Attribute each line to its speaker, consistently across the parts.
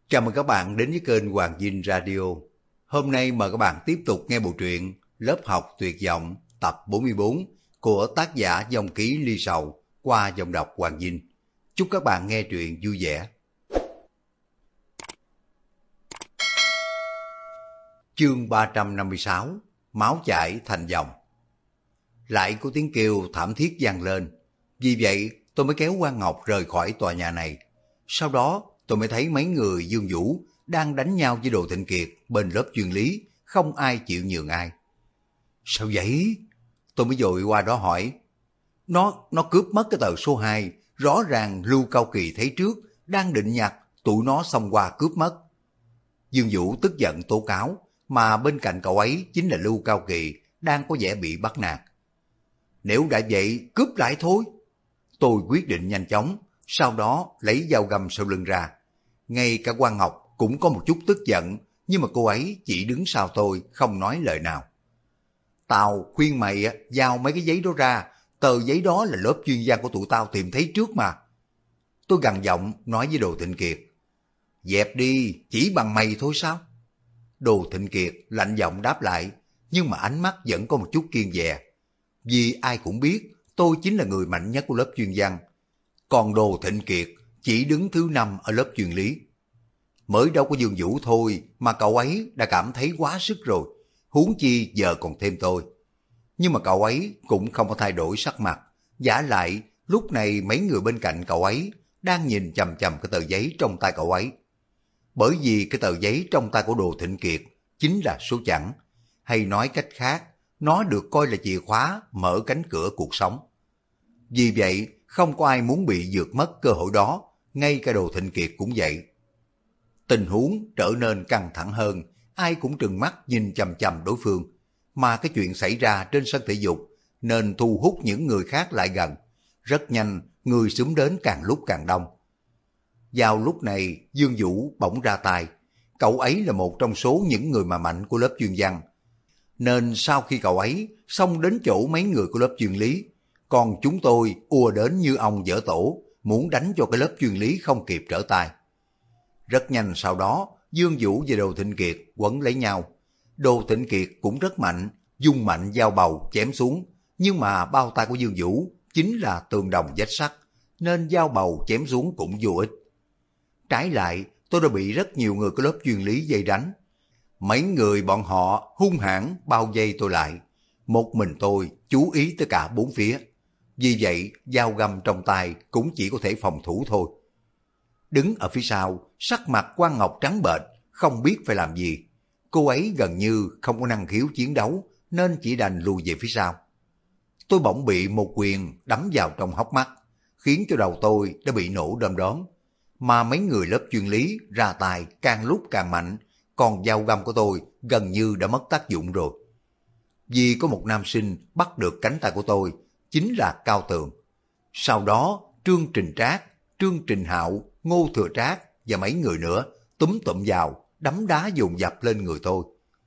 Speaker 1: Chào mừng các bạn đến với kênh Hoàng Dinh Radio. Hôm nay mời các bạn tiếp tục nghe bộ truyện Lớp học tuyệt vọng tập 44 của tác giả Dòng Ký Ly Sầu qua giọng đọc Hoàng Dinh. Chúc các bạn nghe truyện vui vẻ. Chương 356: Máu chảy thành dòng. Lại có tiếng kêu thảm thiết vang lên. Vì vậy tôi mới kéo Quang Ngọc rời khỏi tòa nhà này. Sau đó tôi mới thấy mấy người Dương Vũ đang đánh nhau với Đồ Thịnh Kiệt bên lớp chuyên lý, không ai chịu nhường ai. Sao vậy? Tôi mới dội qua đó hỏi. Nó cướp mất cái tờ số 2, rõ ràng Lưu Cao Kỳ thấy trước, đang định nhặt, tụi nó xông qua cướp mất. Dương Vũ tức giận tố cáo, mà bên cạnh cậu ấy chính là Lưu Cao Kỳ, đang có vẻ bị bắt nạt. Nếu đã vậy, cướp lại thôi. Tôi quyết định nhanh chóng, sau đó lấy dao găm sau lưng ra. Ngay cả Quang Ngọc cũng có một chút tức giận, nhưng mà cô ấy chỉ đứng sau tôi, không nói lời nào. Tao khuyên mày giao mấy cái giấy đó ra, tờ giấy đó là lớp chuyên gia của tụi tao tìm thấy trước mà. Tôi gằn giọng nói với Đồ Thịnh Kiệt. Dẹp đi, chỉ bằng mày thôi sao? Đồ Thịnh Kiệt lạnh giọng đáp lại, nhưng mà ánh mắt vẫn có một chút kiêng dè. Vì ai cũng biết tôi chính là người mạnh nhất của lớp chuyên văn. Còn Đồ Thịnh Kiệt chỉ đứng thứ 5 ở lớp chuyên lý. Mới đâu có Dương Vũ thôi mà cậu ấy đã cảm thấy quá sức rồi, huống chi giờ còn thêm tôi. Nhưng mà cậu ấy cũng không có thay đổi sắc mặt, vả lại lúc này mấy người bên cạnh cậu ấy đang nhìn chằm chằm cái tờ giấy trong tay cậu ấy. Bởi vì cái tờ giấy trong tay của Đồ Thịnh Kiệt chính là số chẵn, hay nói cách khác, nó được coi là chìa khóa mở cánh cửa cuộc sống. Vì vậy, không có ai muốn bị vượt mất cơ hội đó, ngay cả Đồ Thịnh Kiệt cũng vậy. Tình huống trở nên căng thẳng hơn, ai cũng trừng mắt nhìn chằm chằm đối phương. Mà cái chuyện xảy ra trên sân thể dục nên thu hút những người khác lại gần. Rất nhanh, người xúm đến càng lúc càng đông. Vào lúc này, Dương Vũ bỗng ra tay. Cậu ấy là một trong số những người mà mạnh của lớp chuyên văn. Nên sau khi cậu ấy xông đến chỗ mấy người của lớp chuyên lý, còn chúng tôi ùa đến như ong dở tổ, muốn đánh cho cái lớp chuyên lý không kịp trở tay. Rất nhanh sau đó, Dương Vũ và Đồ Thịnh Kiệt quấn lấy nhau. Đồ Thịnh Kiệt cũng rất mạnh, dùng mạnh dao bầu chém xuống, nhưng mà bao tay của Dương Vũ chính là tường đồng vách sắt, nên dao bầu chém xuống cũng vô ích. Trái lại, tôi đã bị rất nhiều người của lớp chuyên lý dây đánh. Mấy người bọn họ hung hãn bao vây tôi lại. Một mình tôi chú ý tới cả bốn phía. Vì vậy, dao găm trong tay cũng chỉ có thể phòng thủ thôi. Đứng ở phía sau, sắc mặt Quang Ngọc trắng bệch, không biết phải làm gì. Cô ấy gần như không có năng khiếu chiến đấu, nên chỉ đành lùi về phía sau. Tôi bỗng bị một quyền đấm vào trong hốc mắt, khiến cho đầu tôi đã bị nổ đom đóm. Mà mấy người lớp chuyên lý ra tài càng lúc càng mạnh, còn dao găm của tôi gần như đã mất tác dụng rồi. Vì có một nam sinh bắt được cánh tay của tôi, chính là Cao Tường. Sau đó Trương Trình Trác, Trương Trình Hạo, Ngô Thừa Trác và mấy người nữa túm tụm vào, đấm đá dồn dập lên người tôi.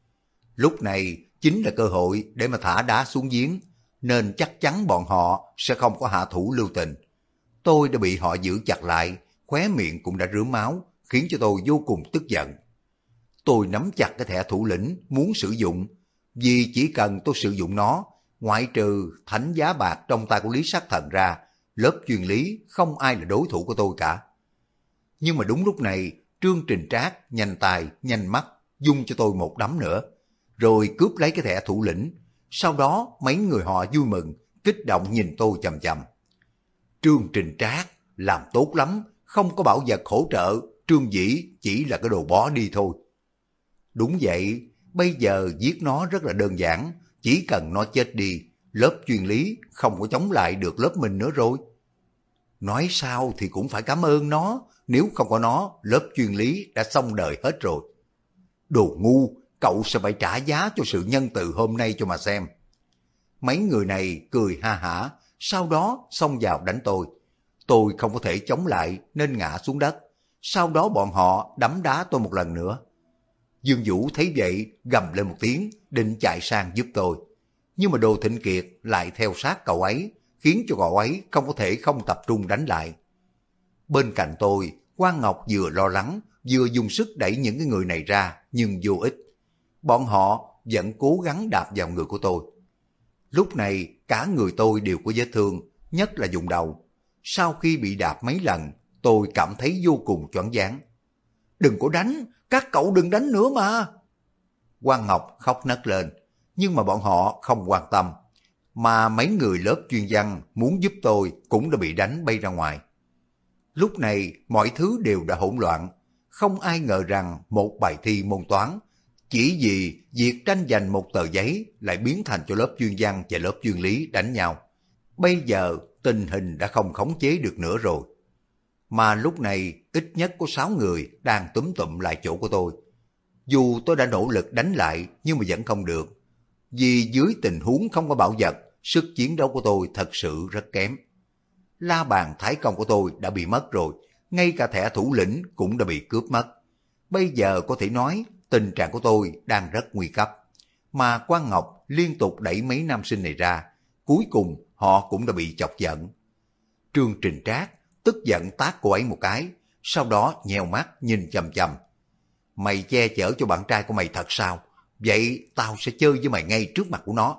Speaker 1: Lúc này chính là cơ hội để mà thả đá xuống giếng, nên chắc chắn bọn họ sẽ không có hạ thủ lưu tình. Tôi đã bị họ giữ chặt lại, khóe miệng cũng đã rướm máu, khiến cho tôi vô cùng tức giận. Tôi nắm chặt cái thẻ thủ lĩnh muốn sử dụng, vì chỉ cần tôi sử dụng nó, ngoại trừ thánh giá bạc trong tay của Lý Sát Thần ra, lớp chuyên lý không ai là đối thủ của tôi cả. Nhưng mà đúng lúc này, Trương Trình Trác nhanh tay, nhanh mắt, dung cho tôi một đấm nữa, rồi cướp lấy cái thẻ thủ lĩnh. Sau đó mấy người họ vui mừng, kích động nhìn tôi chằm chằm. Trương Trình Trác làm tốt lắm, không có bảo vật hỗ trợ, Trương Dĩ chỉ là cái đồ bó đi thôi. Đúng vậy, bây giờ giết nó rất là đơn giản, chỉ cần nó chết đi, lớp chuyên lý không có chống lại được lớp mình nữa rồi. Nói sao thì cũng phải cảm ơn nó, nếu không có nó, lớp chuyên lý đã xong đời hết rồi. Đồ ngu, cậu sẽ phải trả giá cho sự nhân từ hôm nay cho mà xem. Mấy người này cười ha hả, sau đó xông vào đánh tôi. Tôi không có thể chống lại nên ngã xuống đất. Sau đó bọn họ đấm đá tôi một lần nữa. Dương Vũ thấy vậy gầm lên một tiếng, định chạy sang giúp tôi. Nhưng mà Đồ Thịnh Kiệt lại theo sát cậu ấy, khiến cho cậu ấy không có thể không tập trung đánh lại. Bên cạnh tôi, Quang Ngọc vừa lo lắng, vừa dùng sức đẩy những cái người này ra nhưng vô ích. Bọn họ vẫn cố gắng đạp vào người của tôi. Lúc này cả người tôi đều có vết thương, nhất là vùng đầu. Sau khi bị đạp mấy lần, tôi cảm thấy vô cùng choáng váng. Đừng có đánh, các cậu đừng đánh nữa mà. Quang Ngọc khóc nấc lên, nhưng mà bọn họ không quan tâm. Mà mấy người lớp chuyên văn muốn giúp tôi cũng đã bị đánh bay ra ngoài. Lúc này mọi thứ đều đã hỗn loạn. Không ai ngờ rằng một bài thi môn toán chỉ vì việc tranh giành một tờ giấy lại biến thành cho lớp chuyên văn và lớp chuyên lý đánh nhau. Bây giờ tình hình đã không khống chế được nữa rồi. Mà lúc này ít nhất có 6 người đang túm tụm lại chỗ của tôi. Dù tôi đã nỗ lực đánh lại nhưng mà vẫn không được. Vì dưới tình huống không có bảo vật, sức chiến đấu của tôi thật sự rất kém. La bàn thái công của tôi đã bị mất rồi, ngay cả thẻ thủ lĩnh cũng đã bị cướp mất. Bây giờ có thể nói tình trạng của tôi đang rất nguy cấp. Mà Quang Ngọc liên tục đẩy mấy nam sinh này ra, cuối cùng họ cũng đã bị chọc giận. Trương Trình Trác tức giận tát cô ấy một cái, sau đó nheo mắt nhìn chằm chằm. Mày che chở cho bạn trai của mày thật sao? Vậy tao sẽ chơi với mày ngay trước mặt của nó.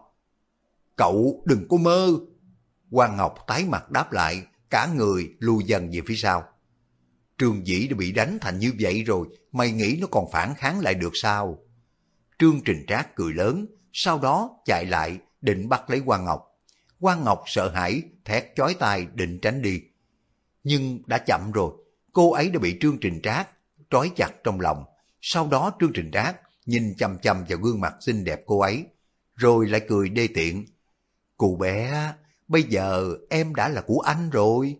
Speaker 1: Cậu đừng có mơ. Quang Ngọc tái mặt đáp lại, cả người lùi dần về phía sau. Trương Dĩ đã bị đánh thành như vậy rồi, mày nghĩ nó còn phản kháng lại được sao? Trương Trình Trác cười lớn, sau đó chạy lại định bắt lấy Quang Ngọc. Quang Ngọc sợ hãi, thét chói tai định tránh đi. Nhưng đã chậm rồi, cô ấy đã bị Trương Trình Trác trói chặt trong lòng. Sau đó Trương Trình Trác nhìn chằm chằm vào gương mặt xinh đẹp cô ấy, rồi lại cười đê tiện. Cô bé, bây giờ em đã là của anh rồi.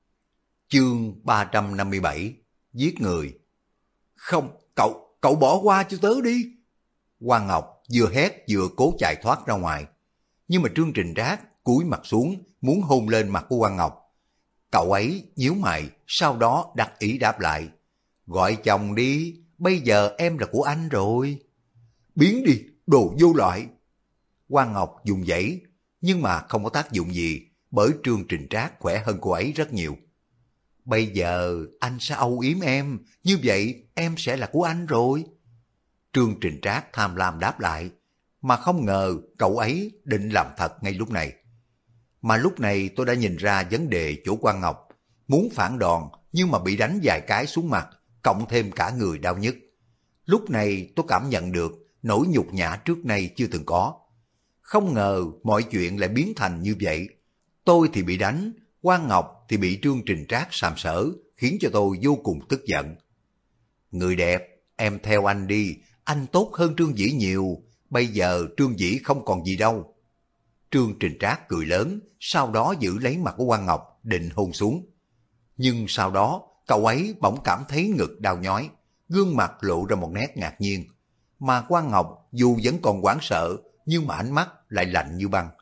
Speaker 1: Chương 357, giết người. Không, cậu bỏ qua cho tớ đi. Quang Ngọc vừa hét vừa cố chạy thoát ra ngoài. Nhưng mà Trương Trình Trác cúi mặt xuống muốn hôn lên mặt của Quang Ngọc. Cậu ấy nhíu mày, sau đó đắc ý đáp lại. Gọi chồng đi, bây giờ em là của anh rồi. Biến đi, đồ vô lại. Quang Ngọc dùng dãy, nhưng mà không có tác dụng gì, bởi Trương Trình Trác khỏe hơn cô ấy rất nhiều. Bây giờ anh sẽ âu yếm em, như vậy em sẽ là của anh rồi. Trương Trình Trác tham lam đáp lại, mà không ngờ cậu ấy định làm thật ngay lúc này. Mà lúc này tôi đã nhìn ra vấn đề chỗ Quang Ngọc, muốn phản đòn nhưng mà bị đánh vài cái xuống mặt, cộng thêm cả người đau nhức. Lúc này tôi cảm nhận được nỗi nhục nhã trước nay chưa từng có. Không ngờ mọi chuyện lại biến thành như vậy. Tôi thì bị đánh, Quang Ngọc thì bị Trương Trình Trác sàm sỡ, khiến cho tôi vô cùng tức giận. Người đẹp, em theo anh đi, anh tốt hơn Trương Dĩ nhiều, bây giờ Trương Dĩ không còn gì đâu. Trương Trình Trác cười lớn, sau đó giữ lấy mặt của Quang Ngọc, định hôn xuống. Nhưng sau đó, cậu ấy bỗng cảm thấy ngực đau nhói, gương mặt lộ ra một nét ngạc nhiên. Mà Quang Ngọc dù vẫn còn hoảng sợ, nhưng mà ánh mắt lại lạnh như băng.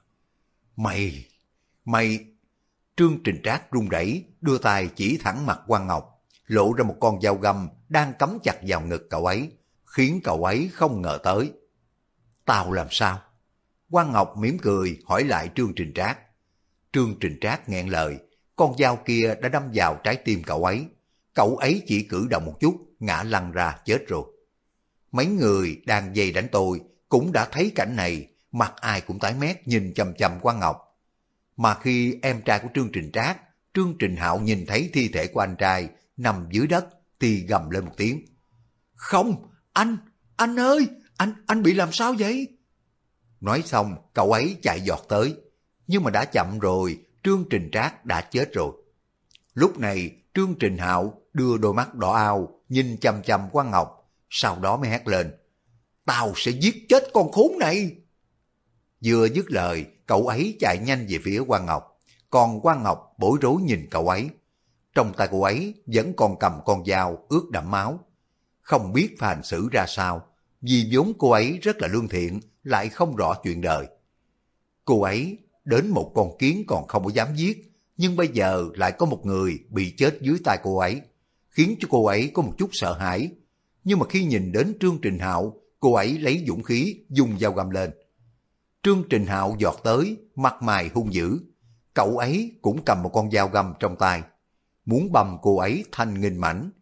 Speaker 1: Mày... Trương Trình Trác run rẩy đưa tay chỉ thẳng mặt Quang Ngọc, lộ ra một con dao găm đang cắm chặt vào ngực cậu ấy, khiến cậu ấy không ngờ tới. Tao làm sao? Quang Ngọc mỉm cười hỏi lại Trương Trình Trác. Trương Trình Trác nghẹn lời, con dao kia đã đâm vào trái tim cậu ấy. Cậu ấy chỉ cử động một chút, ngã lăn ra chết rồi. Mấy người đang dây đánh tôi cũng đã thấy cảnh này, mặt ai cũng tái mét nhìn chằm chằm Quang Ngọc. Mà khi em trai của Trương Trình Trác, Trương Trình Hạo nhìn thấy thi thể của anh trai nằm dưới đất thì gầm lên một tiếng. Không, anh ơi, anh bị làm sao vậy? Nói xong, cậu ấy chạy giọt tới, nhưng mà đã chậm rồi, Trương Trình Trác đã chết rồi. Lúc này, Trương Trình Hạo đưa đôi mắt đỏ ao, nhìn chằm chằm Quang Ngọc, sau đó mới hét lên. Tao sẽ giết chết con khốn này! Vừa dứt lời, cậu ấy chạy nhanh về phía Quang Ngọc, còn Quang Ngọc bối rối nhìn cậu ấy. Trong tay cô ấy vẫn còn cầm con dao ướt đẫm máu. Không biết phải hành xử ra sao, vì vốn cô ấy rất là lương thiện, lại không rõ chuyện đời. Cô ấy đến một con kiến còn không có dám giết, nhưng bây giờ lại có một người bị chết dưới tay cô ấy, khiến cho cô ấy có một chút sợ hãi. Nhưng mà khi nhìn đến Trương Trình Hạo, cô ấy lấy dũng khí dùng dao găm lên. Trương Trình Hạo giọt tới, mặt mày hung dữ. Cậu ấy cũng cầm một con dao găm trong tay, muốn bầm cô ấy thành nghìn mảnh.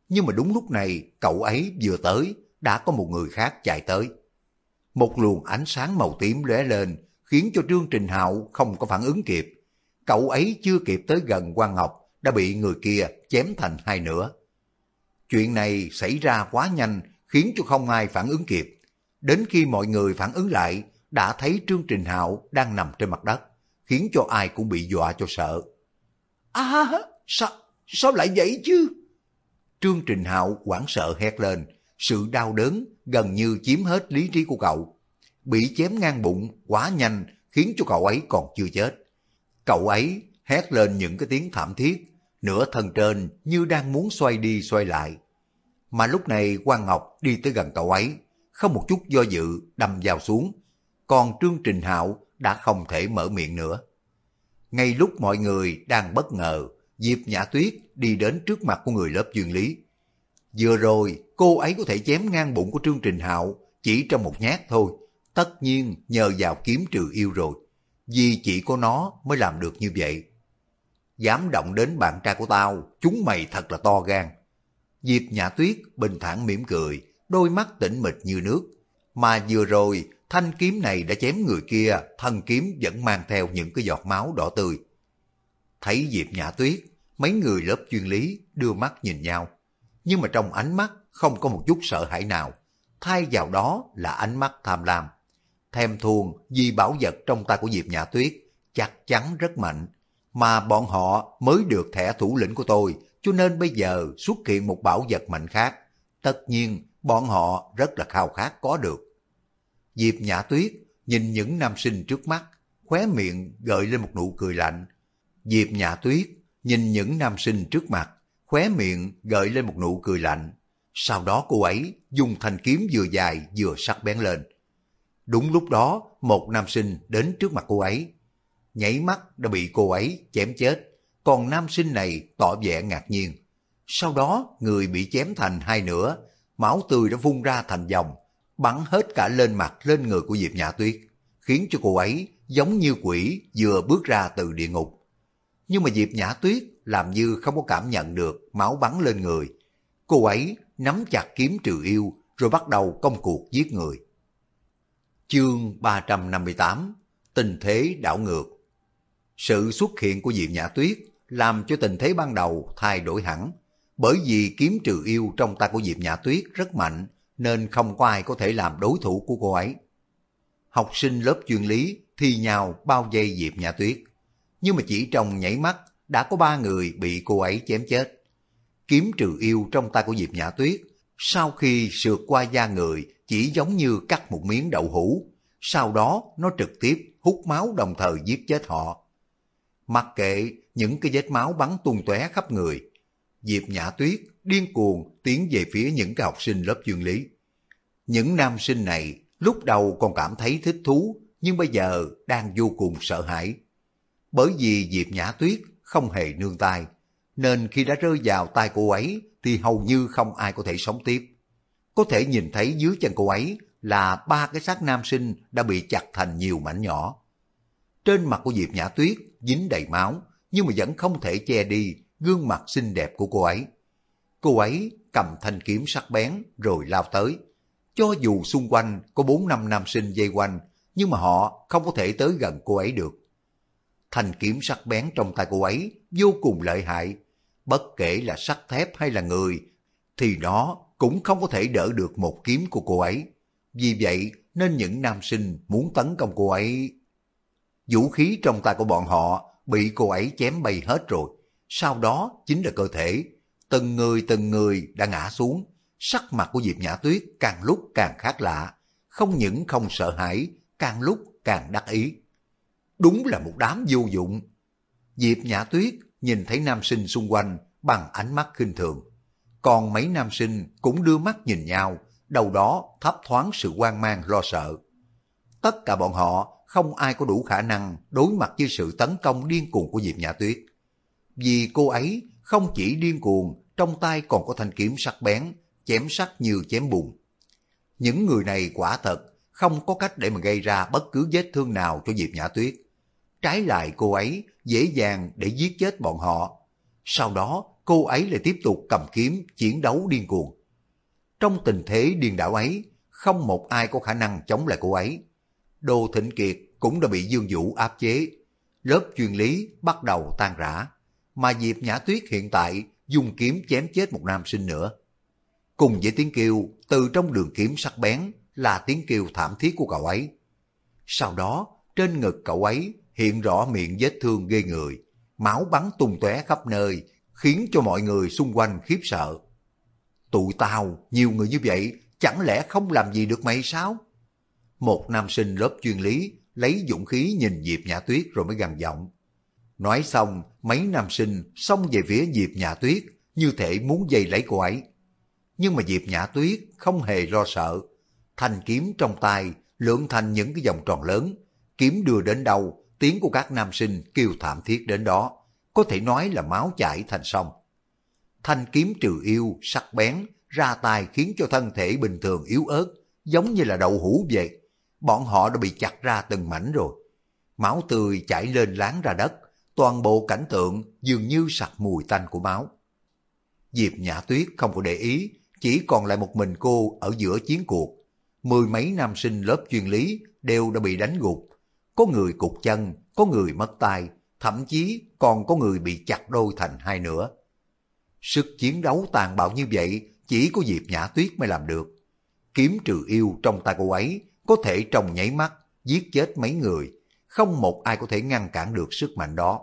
Speaker 1: Nhưng mà đúng lúc này cậu ấy vừa tới, đã có một người khác chạy tới. Một luồng ánh sáng màu tím lóe lên, khiến cho Trương Trình Hạo không có phản ứng kịp. Cậu ấy chưa kịp tới gần Quan Ngọc, đã bị người kia chém thành hai nửa. Chuyện này xảy ra quá nhanh, khiến cho không ai phản ứng kịp. Đến khi mọi người phản ứng lại, đã thấy Trương Trình Hạo đang nằm trên mặt đất, khiến cho ai cũng bị dọa cho sợ. Sao lại vậy chứ? Trương Trình Hạo hoảng sợ hét lên, sự đau đớn gần như chiếm hết lý trí của cậu. Bị chém ngang bụng quá nhanh, khiến cho cậu ấy còn chưa chết. Cậu ấy hét lên những cái tiếng thảm thiết, nửa thân trên như đang muốn xoay đi xoay lại. Mà lúc này Quan Ngọc đi tới gần cậu ấy, không một chút do dự đâm vào xuống, còn Trương Trình Hạo đã không thể mở miệng nữa. Ngay lúc mọi người đang bất ngờ, Diệp Nhã Tuyết đi đến trước mặt của người lớp chuyên lý. Vừa rồi cô ấy có thể chém ngang bụng của Trương Trình Hạo chỉ trong một nhát thôi, tất nhiên nhờ vào kiếm trừ yêu rồi, vì chỉ có nó mới làm được như vậy. Dám động đến bạn trai của tao, chúng mày thật là to gan. Diệp Nhã Tuyết bình thản mỉm cười, đôi mắt tĩnh mịch như nước. Mà vừa rồi thanh kiếm này đã chém người kia, thân kiếm vẫn mang theo những cái giọt máu đỏ tươi. Thấy Diệp Nhã Tuyết, mấy người lớp chuyên lý đưa mắt nhìn nhau, nhưng mà trong ánh mắt không có một chút sợ hãi nào, thay vào đó là ánh mắt tham lam. Thèm thuồng vì bảo vật trong tay của Diệp Nhã Tuyết chắc chắn rất mạnh, mà bọn họ mới được thẻ thủ lĩnh của tôi, cho nên bây giờ xuất hiện một bảo vật mạnh khác, tất nhiên bọn họ rất là khao khát có được. Diệp Nhã Tuyết nhìn những nam sinh trước mắt, khóe miệng gợi lên một nụ cười lạnh. Diệp Nhã Tuyết nhìn những nam sinh trước mặt, khóe miệng gợi lên một nụ cười lạnh. Sau đó cô ấy dùng thanh kiếm vừa dài vừa sắc bén lên. Đúng lúc đó, một nam sinh đến trước mặt cô ấy. Nhảy mắt đã bị cô ấy chém chết, còn nam sinh này tỏ vẻ ngạc nhiên. Sau đó, người bị chém thành hai nửa, máu tươi đã vung ra thành dòng, bắn hết cả lên mặt lên người của Diệp Nhã Tuyết, khiến cho cô ấy giống như quỷ vừa bước ra từ địa ngục. Nhưng mà Diệp Nhã Tuyết làm như không có cảm nhận được máu bắn lên người. Cô ấy nắm chặt kiếm trừ yêu rồi bắt đầu công cuộc giết người. Chương 358: Tình thế đảo ngược. Sự xuất hiện của Diệp Nhã Tuyết làm cho tình thế ban đầu thay đổi hẳn, bởi vì kiếm trừ yêu trong tay của Diệp Nhã Tuyết rất mạnh, nên không có ai có thể làm đối thủ của cô ấy. Học sinh lớp chuyên lý thi nhau bao vây Diệp Nhã Tuyết, nhưng mà chỉ trong nhảy mắt đã có 3 người bị cô ấy chém chết. Kiếm trừ yêu trong tay của Diệp Nhã Tuyết sau khi sượt qua da người chỉ giống như cắt một miếng đậu hũ, sau đó nó trực tiếp hút máu đồng thời giết chết họ. Mặc kệ những cái vết máu bắn tung tóe khắp người, Diệp Nhã Tuyết điên cuồng tiến về phía những cái học sinh lớp chuyên lý. Những nam sinh này lúc đầu còn cảm thấy thích thú, nhưng bây giờ đang vô cùng sợ hãi. Bởi vì Diệp Nhã Tuyết không hề nương tay, nên khi đã rơi vào tay cô ấy thì hầu như không ai có thể sống tiếp. Có thể nhìn thấy dưới chân cô ấy là 3 cái xác nam sinh đã bị chặt thành nhiều mảnh nhỏ. Trên mặt của Diệp Nhã Tuyết dính đầy máu, nhưng mà vẫn không thể che đi gương mặt xinh đẹp của cô ấy. Cô ấy cầm thanh kiếm sắc bén rồi lao tới. Cho dù xung quanh có 4-5 nam sinh vây quanh, nhưng mà họ không có thể tới gần cô ấy được. Thanh kiếm sắc bén trong tay cô ấy vô cùng lợi hại. Bất kể là sắt thép hay là người, thì nó cũng không có thể đỡ được một kiếm của cô ấy. Vì vậy nên những nam sinh muốn tấn công cô ấy. Vũ khí trong tay của bọn họ bị cô ấy chém bay hết rồi. Sau đó chính là cơ thể. Từng người đã ngã xuống. Sắc mặt của Diệp Nhã Tuyết càng lúc càng khác lạ. Không những không sợ hãi, càng lúc càng đắc ý. Đúng là một đám vô dụng. Diệp Nhã Tuyết nhìn thấy nam sinh xung quanh bằng ánh mắt khinh thường. Còn mấy nam sinh cũng đưa mắt nhìn nhau, đầu đó thấp thoáng sự hoang mang lo sợ. Tất cả bọn họ không ai có đủ khả năng đối mặt với sự tấn công điên cuồng của Diệp Nhã Tuyết. Vì cô ấy không chỉ điên cuồng, trong tay còn có thanh kiếm sắc bén, chém sắt như chém bùn. Những người này quả thật không có cách để mà gây ra bất cứ vết thương nào cho Diệp Nhã Tuyết. Trái lại cô ấy dễ dàng để giết chết bọn họ. Sau đó cô ấy lại tiếp tục cầm kiếm chiến đấu điên cuồng. Trong tình thế điên đảo ấy, không một ai có khả năng chống lại cô ấy. Đô Thịnh Kiệt cũng đã bị Dương Vũ áp chế, lớp chuyên lý bắt đầu tan rã, mà Diệp Nhã Tuyết hiện tại dùng kiếm chém chết một nam sinh nữa. Cùng với tiếng kêu từ trong đường kiếm sắc bén là tiếng kêu thảm thiết của cậu ấy. Sau đó, trên ngực cậu ấy hiện rõ miệng vết thương ghê người, máu bắn tung tóe khắp nơi, khiến cho mọi người xung quanh khiếp sợ. Tụi tao, nhiều người như vậy, chẳng lẽ không làm gì được mày sao? Một nam sinh lớp chuyên lý lấy dũng khí nhìn Diệp Nhã Tuyết rồi mới gằn giọng. Nói xong, mấy nam sinh xông về phía Diệp Nhã Tuyết như thể muốn dây lấy cô ấy. Nhưng mà Diệp Nhã Tuyết không hề lo sợ. Thanh kiếm trong tay lượn thành những cái vòng tròn lớn, kiếm đưa đến đâu, tiếng của các nam sinh kêu thảm thiết đến đó, có thể nói là máu chảy thành sông. Thanh kiếm trừ yêu sắc bén ra tay khiến cho thân thể bình thường yếu ớt, giống như là đậu hũ vậy. Bọn họ đã bị chặt ra từng mảnh rồi. Máu tươi chảy lên láng ra đất, toàn bộ cảnh tượng dường như sặc mùi tanh của máu. Diệp Nhã Tuyết không có để ý, chỉ còn lại một mình cô ở giữa chiến cuộc. Mười mấy nam sinh lớp chuyên lý đều đã bị đánh gục. Có người cụt chân, có người mất tay, thậm chí còn có người bị chặt đôi thành hai nửa. Sức chiến đấu tàn bạo như vậy chỉ có Diệp Nhã Tuyết mới làm được. Kiếm trừ yêu trong tay cô ấy có thể trong nháy mắt giết chết mấy người, không một ai có thể ngăn cản được sức mạnh đó.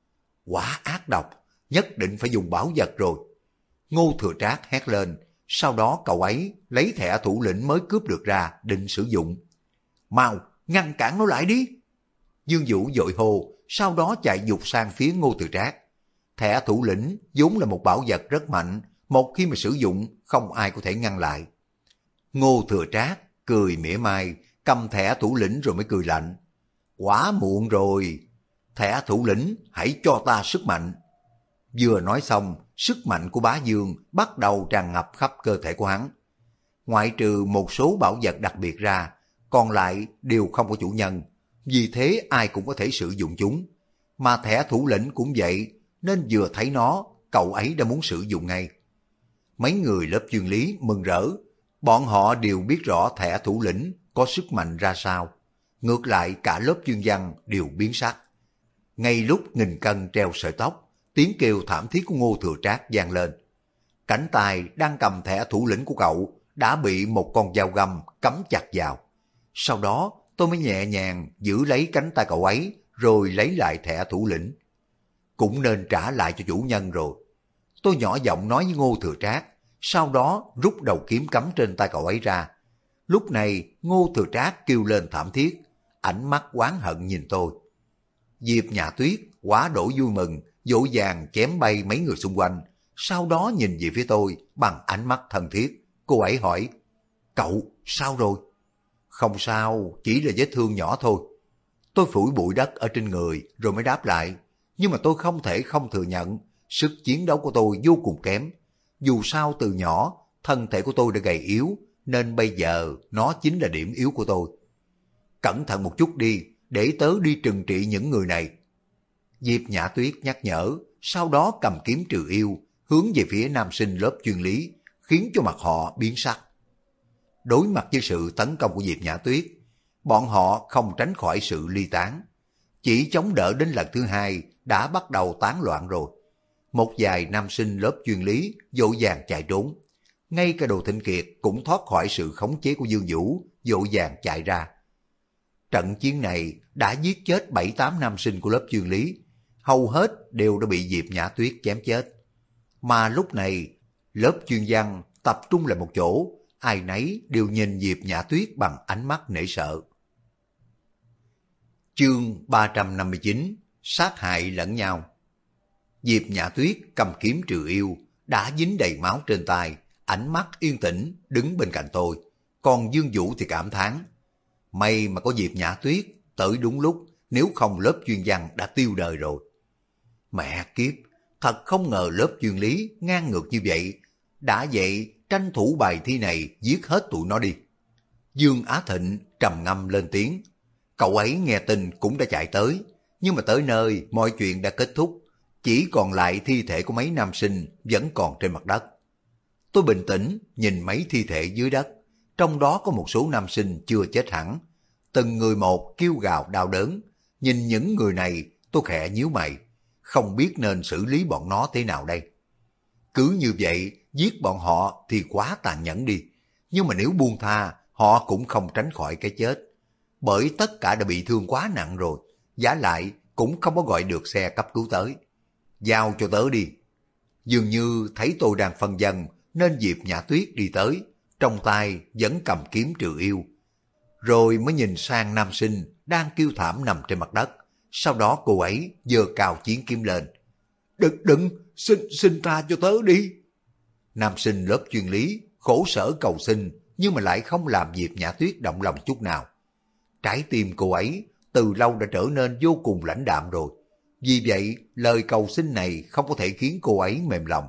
Speaker 1: Quá ác độc, nhất định phải dùng bảo vật rồi. Ngô Thừa Trác hét lên, sau đó cậu ấy lấy thẻ thủ lĩnh mới cướp được ra định sử dụng. Mau, ngăn cản nó lại đi! Dương Vũ vội hô, sau đó chạy dục sang phía Ngô Thừa Trác. Thẻ thủ lĩnh vốn là một bảo vật rất mạnh, một khi mà sử dụng không ai có thể ngăn lại. Ngô Thừa Trác cười mỉa mai, cầm thẻ thủ lĩnh rồi mới cười lạnh. Quá muộn rồi, thẻ thủ lĩnh hãy cho ta sức mạnh. Vừa nói xong, sức mạnh của Bá Dương bắt đầu tràn ngập khắp cơ thể của hắn. Ngoại trừ một số bảo vật đặc biệt ra, còn lại đều không có chủ nhân, vì thế ai cũng có thể sử dụng chúng. Mà thẻ thủ lĩnh cũng vậy, nên vừa thấy nó, cậu ấy đã muốn sử dụng ngay. Mấy người lớp chuyên lý mừng rỡ, bọn họ đều biết rõ thẻ thủ lĩnh có sức mạnh ra sao. Ngược lại cả lớp chuyên văn đều biến sắc. Ngay lúc nghìn cân treo sợi tóc, tiếng kêu thảm thiết của Ngô Thừa Trác vang lên. Cánh tay đang cầm thẻ thủ lĩnh của cậu đã bị một con dao găm cắm chặt vào. Sau đó tôi mới nhẹ nhàng giữ lấy cánh tay cậu ấy rồi lấy lại thẻ thủ lĩnh. Cũng nên trả lại cho chủ nhân rồi. Tôi nhỏ giọng nói với Ngô Thừa Trác, sau đó rút đầu kiếm cắm trên tay cậu ấy ra. Lúc này Ngô Thừa Trác kêu lên thảm thiết, ánh mắt oán hận nhìn tôi. Diệp Nhã Tuyết quá đỗi vui mừng, vội vàng chém bay mấy người xung quanh, sau đó nhìn về phía tôi bằng ánh mắt thân thiết. Cô ấy hỏi, cậu sao rồi? Không sao, chỉ là vết thương nhỏ thôi. Tôi phủi bụi đất ở trên người rồi mới đáp lại, nhưng mà tôi không thể không thừa nhận, sức chiến đấu của tôi vô cùng kém. Dù sao từ nhỏ, thân thể của tôi đã gầy yếu, nên bây giờ nó chính là điểm yếu của tôi. Cẩn thận một chút đi, để tớ đi trừng trị những người này. Diệp Nhã Tuyết nhắc nhở, sau đó cầm kiếm trừ yêu, hướng về phía nam sinh lớp chuyên lý, khiến cho mặt họ biến sắc. Đối mặt với sự tấn công của Diệp Nhã Tuyết, bọn họ không tránh khỏi sự ly tán. Chỉ chống đỡ đến lần thứ hai đã bắt đầu tán loạn rồi. Một vài nam sinh lớp chuyên lý vội vàng chạy trốn. Ngay cả Đồ Thịnh Kiệt cũng thoát khỏi sự khống chế của Dương Vũ, vội vàng chạy ra. Trận chiến này đã giết chết 7-8 nam sinh của lớp chuyên lý, hầu hết đều đã bị Diệp Nhã Tuyết chém chết. Mà lúc này, lớp chuyên văn tập trung lại một chỗ, ai nấy đều nhìn Diệp Nhã Tuyết bằng ánh mắt nể sợ. Chương 359: Sát hại lẫn nhau. Diệp Nhã Tuyết cầm kiếm trừ yêu, đã dính đầy máu trên tay, ánh mắt yên tĩnh đứng bên cạnh tôi. Còn Dương Vũ thì cảm thán, may mà có Diệp Nhã Tuyết tới đúng lúc, nếu không lớp chuyên văn đã tiêu đời rồi. Mẹ kiếp, thật không ngờ lớp chuyên lý ngang ngược như vậy. Đã vậy, tranh thủ bài thi này giết hết tụi nó đi. Dương Á Thịnh trầm ngâm lên tiếng. Cậu ấy nghe tin cũng đã chạy tới, nhưng mà tới nơi mọi chuyện đã kết thúc. chỉ còn lại thi thể của mấy nam sinh vẫn còn trên mặt đất. Tôi bình tĩnh nhìn mấy thi thể dưới đất, trong đó có một số nam sinh chưa chết hẳn. Từng người một kêu gào đau đớn, nhìn những người này tôi khẽ nhíu mày, không biết nên xử lý bọn nó thế nào đây. Cứ như vậy, giết bọn họ thì quá tàn nhẫn đi, nhưng mà nếu buông tha, họ cũng không tránh khỏi cái chết. Bởi tất cả đã bị thương quá nặng rồi, vả lại cũng không có gọi được xe cấp cứu tới. Giao cho tớ đi. Dường như thấy tôi đang phân vân nên Diệp Nhã Tuyết đi tới, trong tay vẫn cầm kiếm trừ yêu. Rồi mới nhìn sang nam sinh đang kêu thảm nằm trên mặt đất. Sau đó cô ấy giơ cao chiến kiếm lên. Đừng, xin tha cho tớ đi. Nam sinh lớp chuyên lý, khổ sở cầu xin, nhưng mà lại không làm Diệp Nhã Tuyết động lòng chút nào. Trái tim cô ấy từ lâu đã trở nên vô cùng lãnh đạm rồi. Vì vậy, lời cầu xin này không có thể khiến cô ấy mềm lòng.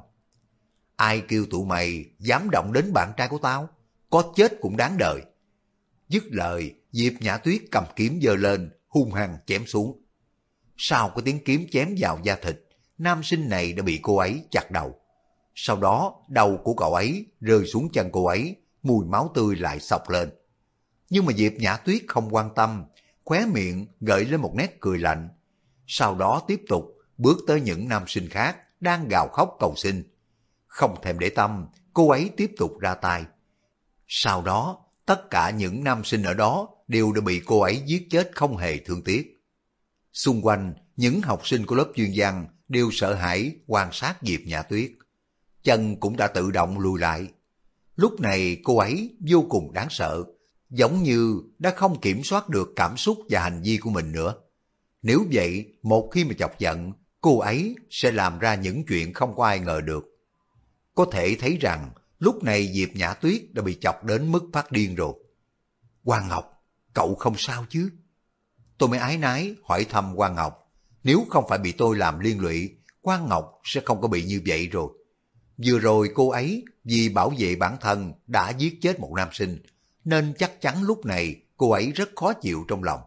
Speaker 1: Ai kêu tụi mày dám động đến bạn trai của tao? Có chết cũng đáng đời. Dứt lời, Diệp Nhã Tuyết cầm kiếm giơ lên, hung hăng chém xuống. Sau cái tiếng kiếm chém vào da thịt, nam sinh này đã bị cô ấy chặt đầu. Sau đó, đầu của cậu ấy rơi xuống chân cô ấy, mùi máu tươi lại xộc lên. Nhưng mà Diệp Nhã Tuyết không quan tâm, khóe miệng gợi lên một nét cười lạnh. Sau đó tiếp tục bước tới những nam sinh khác đang gào khóc cầu xin. Không thèm để tâm, cô ấy tiếp tục ra tay. Sau đó, tất cả những nam sinh ở đó đều đã bị cô ấy giết chết không hề thương tiếc. Xung quanh, những học sinh của lớp chuyên văn đều sợ hãi quan sát Diệp Nhã Tuyết. Chân cũng đã tự động lùi lại. Lúc này cô ấy vô cùng đáng sợ, giống như đã không kiểm soát được cảm xúc và hành vi của mình nữa. Nếu vậy, một khi mà chọc giận, cô ấy sẽ làm ra những chuyện không có ai ngờ được. Có thể thấy rằng, lúc này Diệp Nhã Tuyết đã bị chọc đến mức phát điên rồi. Quang Ngọc, cậu không sao chứ? Tôi mới ái nái hỏi thăm Quang Ngọc. Nếu không phải bị tôi làm liên lụy, Quang Ngọc sẽ không có bị như vậy rồi. Vừa rồi cô ấy vì bảo vệ bản thân đã giết chết một nam sinh, nên chắc chắn lúc này cô ấy rất khó chịu trong lòng.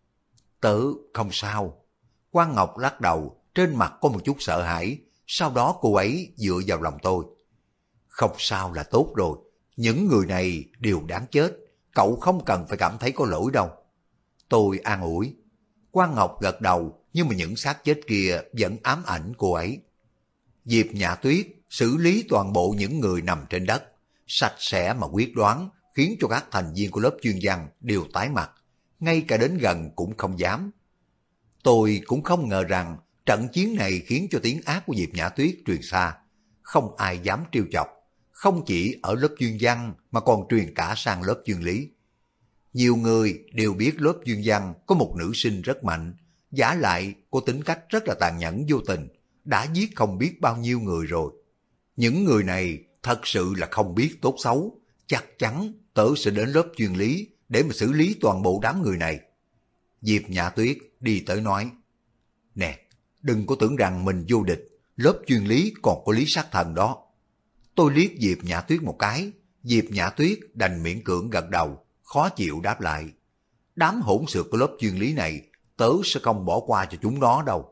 Speaker 1: Tớ không sao. Quang Ngọc lắc đầu, trên mặt có một chút sợ hãi, sau đó cô ấy dựa vào lòng tôi. Không sao là tốt rồi, những người này đều đáng chết, cậu không cần phải cảm thấy có lỗi đâu. Tôi an ủi. Quang Ngọc gật đầu, nhưng mà những xác chết kia vẫn ám ảnh cô ấy. Diệp Nhã Tuyết xử lý toàn bộ những người nằm trên đất, sạch sẽ mà quyết đoán, khiến cho các thành viên của lớp chuyên văn đều tái mặt, ngay cả đến gần cũng không dám. Tôi cũng không ngờ rằng trận chiến này khiến cho tiếng ác của Diệp Nhã Tuyết truyền xa, không ai dám trêu chọc, không chỉ ở lớp chuyên văn mà còn truyền cả sang lớp chuyên lý. Nhiều người đều biết lớp chuyên văn có một nữ sinh rất mạnh, vả lại có tính cách rất là tàn nhẫn vô tình, đã giết không biết bao nhiêu người rồi. Những người này thật sự là không biết tốt xấu, chắc chắn tớ sẽ đến lớp chuyên lý để mà xử lý toàn bộ đám người này. Diệp Nhã Tuyết đi tới nói, nè, đừng có tưởng rằng mình vô địch, lớp chuyên lý còn có Lý Sát Thần đó. Tôi liếc Diệp Nhã Tuyết một cái, Diệp Nhã Tuyết đành miễn cưỡng gật đầu, khó chịu đáp lại. Đám hỗn xược của lớp chuyên lý này, tớ sẽ không bỏ qua cho chúng nó đâu.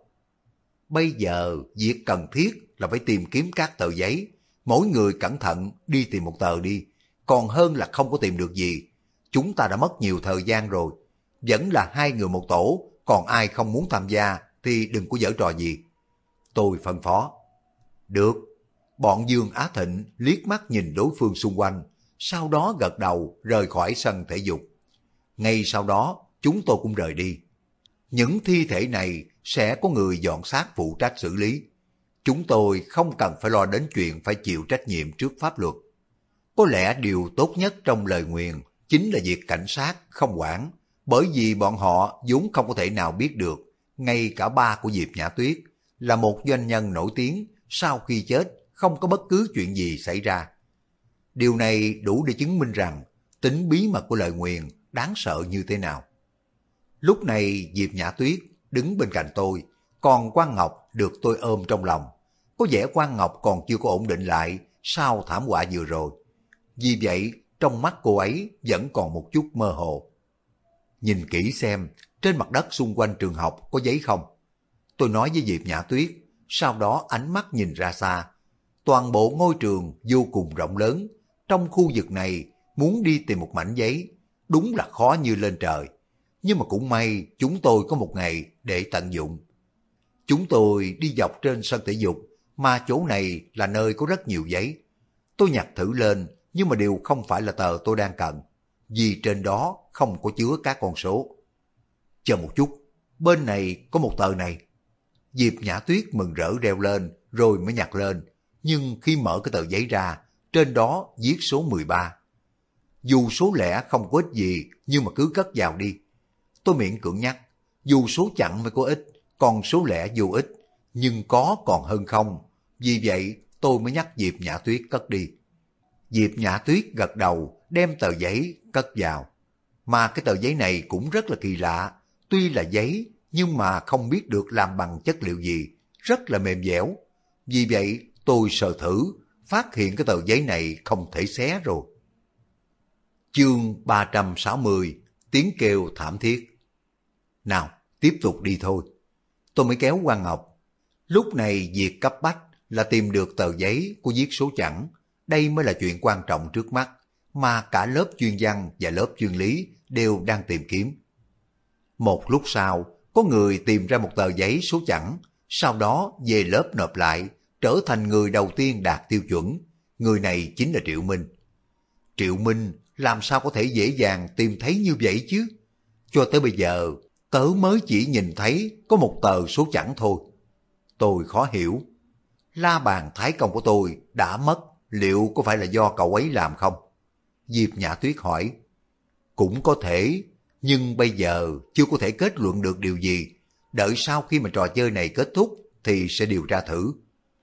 Speaker 1: Bây giờ, việc cần thiết là phải tìm kiếm các tờ giấy, mỗi người cẩn thận đi tìm một tờ đi, còn hơn là không có tìm được gì. Chúng ta đã mất nhiều thời gian rồi, vẫn là 2 người một tổ, còn ai không muốn tham gia thì đừng có giở trò gì. Tôi phân phó. Được. Bọn Dương Á Thịnh liếc mắt nhìn đối phương xung quanh, sau đó gật đầu rời khỏi sân thể dục. Ngay sau đó, chúng tôi cũng rời đi. Những thi thể này sẽ có người dọn xác phụ trách xử lý. Chúng tôi không cần phải lo đến chuyện phải chịu trách nhiệm trước pháp luật. Có lẽ điều tốt nhất trong lời nguyền chính là việc cảnh sát không quản, bởi vì bọn họ vốn không có thể nào biết được, ngay cả ba của Diệp Nhã Tuyết là một doanh nhân nổi tiếng, sau khi chết không có bất cứ chuyện gì xảy ra. Điều này đủ để chứng minh rằng tính bí mật của lời nguyền đáng sợ như thế nào. Lúc này Diệp Nhã Tuyết đứng bên cạnh tôi, còn Quang Ngọc được tôi ôm trong lòng. Có vẻ Quang Ngọc còn chưa có ổn định lại sau thảm họa vừa rồi. Vì vậy, trong mắt cô ấy vẫn còn một chút mơ hồ. Nhìn kỹ xem, trên mặt đất xung quanh trường học có giấy không? Tôi nói với Diệp Nhã Tuyết, sau đó ánh mắt nhìn ra xa. Toàn bộ ngôi trường vô cùng rộng lớn, trong khu vực này muốn đi tìm một mảnh giấy, đúng là khó như lên trời. Nhưng mà cũng may chúng tôi có một ngày để tận dụng. Chúng tôi đi dọc trên sân thể dục, mà chỗ này là nơi có rất nhiều giấy. Tôi nhặt thử lên, nhưng mà đều không phải là tờ tôi đang cần, vì trên đó không có chứa các con số. Chờ một chút, bên này có một tờ này. Diệp Nhã Tuyết mừng rỡ reo lên, rồi mới nhặt lên. Nhưng khi mở cái tờ giấy ra, trên đó viết số 13. Dù số lẻ không có ích gì, nhưng mà cứ cất vào đi. Tôi miễn cưỡng nhắc, dù số chẵn mới có ích, còn số lẻ vô ích, nhưng có còn hơn không. Vì vậy tôi mới nhắc Diệp Nhã Tuyết cất đi. Diệp Nhã Tuyết gật đầu, đem tờ giấy cất vào. Mà cái tờ giấy này cũng rất là kỳ lạ, tuy là giấy nhưng mà không biết được làm bằng chất liệu gì, rất là mềm dẻo. Vì vậy tôi sờ thử, phát hiện cái tờ giấy này không thể xé rồi. Chương 360, tiếng kêu thảm thiết. Nào, tiếp tục đi thôi. Tôi mới kéo Quang Ngọc. Lúc này việc cấp bách là tìm được tờ giấy của viết số chẵn. Đây mới là chuyện quan trọng trước mắt, mà cả lớp chuyên văn và lớp chuyên lý đều đang tìm kiếm. Một lúc sau, có người tìm ra một tờ giấy số chẵn, sau đó về lớp nộp lại, trở thành người đầu tiên đạt tiêu chuẩn. Người này chính là Triệu Minh. Triệu Minh làm sao có thể dễ dàng tìm thấy như vậy chứ? Cho tới bây giờ, tớ mới chỉ nhìn thấy có một tờ số chẵn thôi. Tôi khó hiểu. La bàn thái công của tôi đã mất, liệu có phải là do cậu ấy làm không? Diệp Nhã Tuyết hỏi. Cũng có thể, nhưng bây giờ chưa có thể kết luận được điều gì. Đợi sau khi mà trò chơi này kết thúc thì sẽ điều tra thử.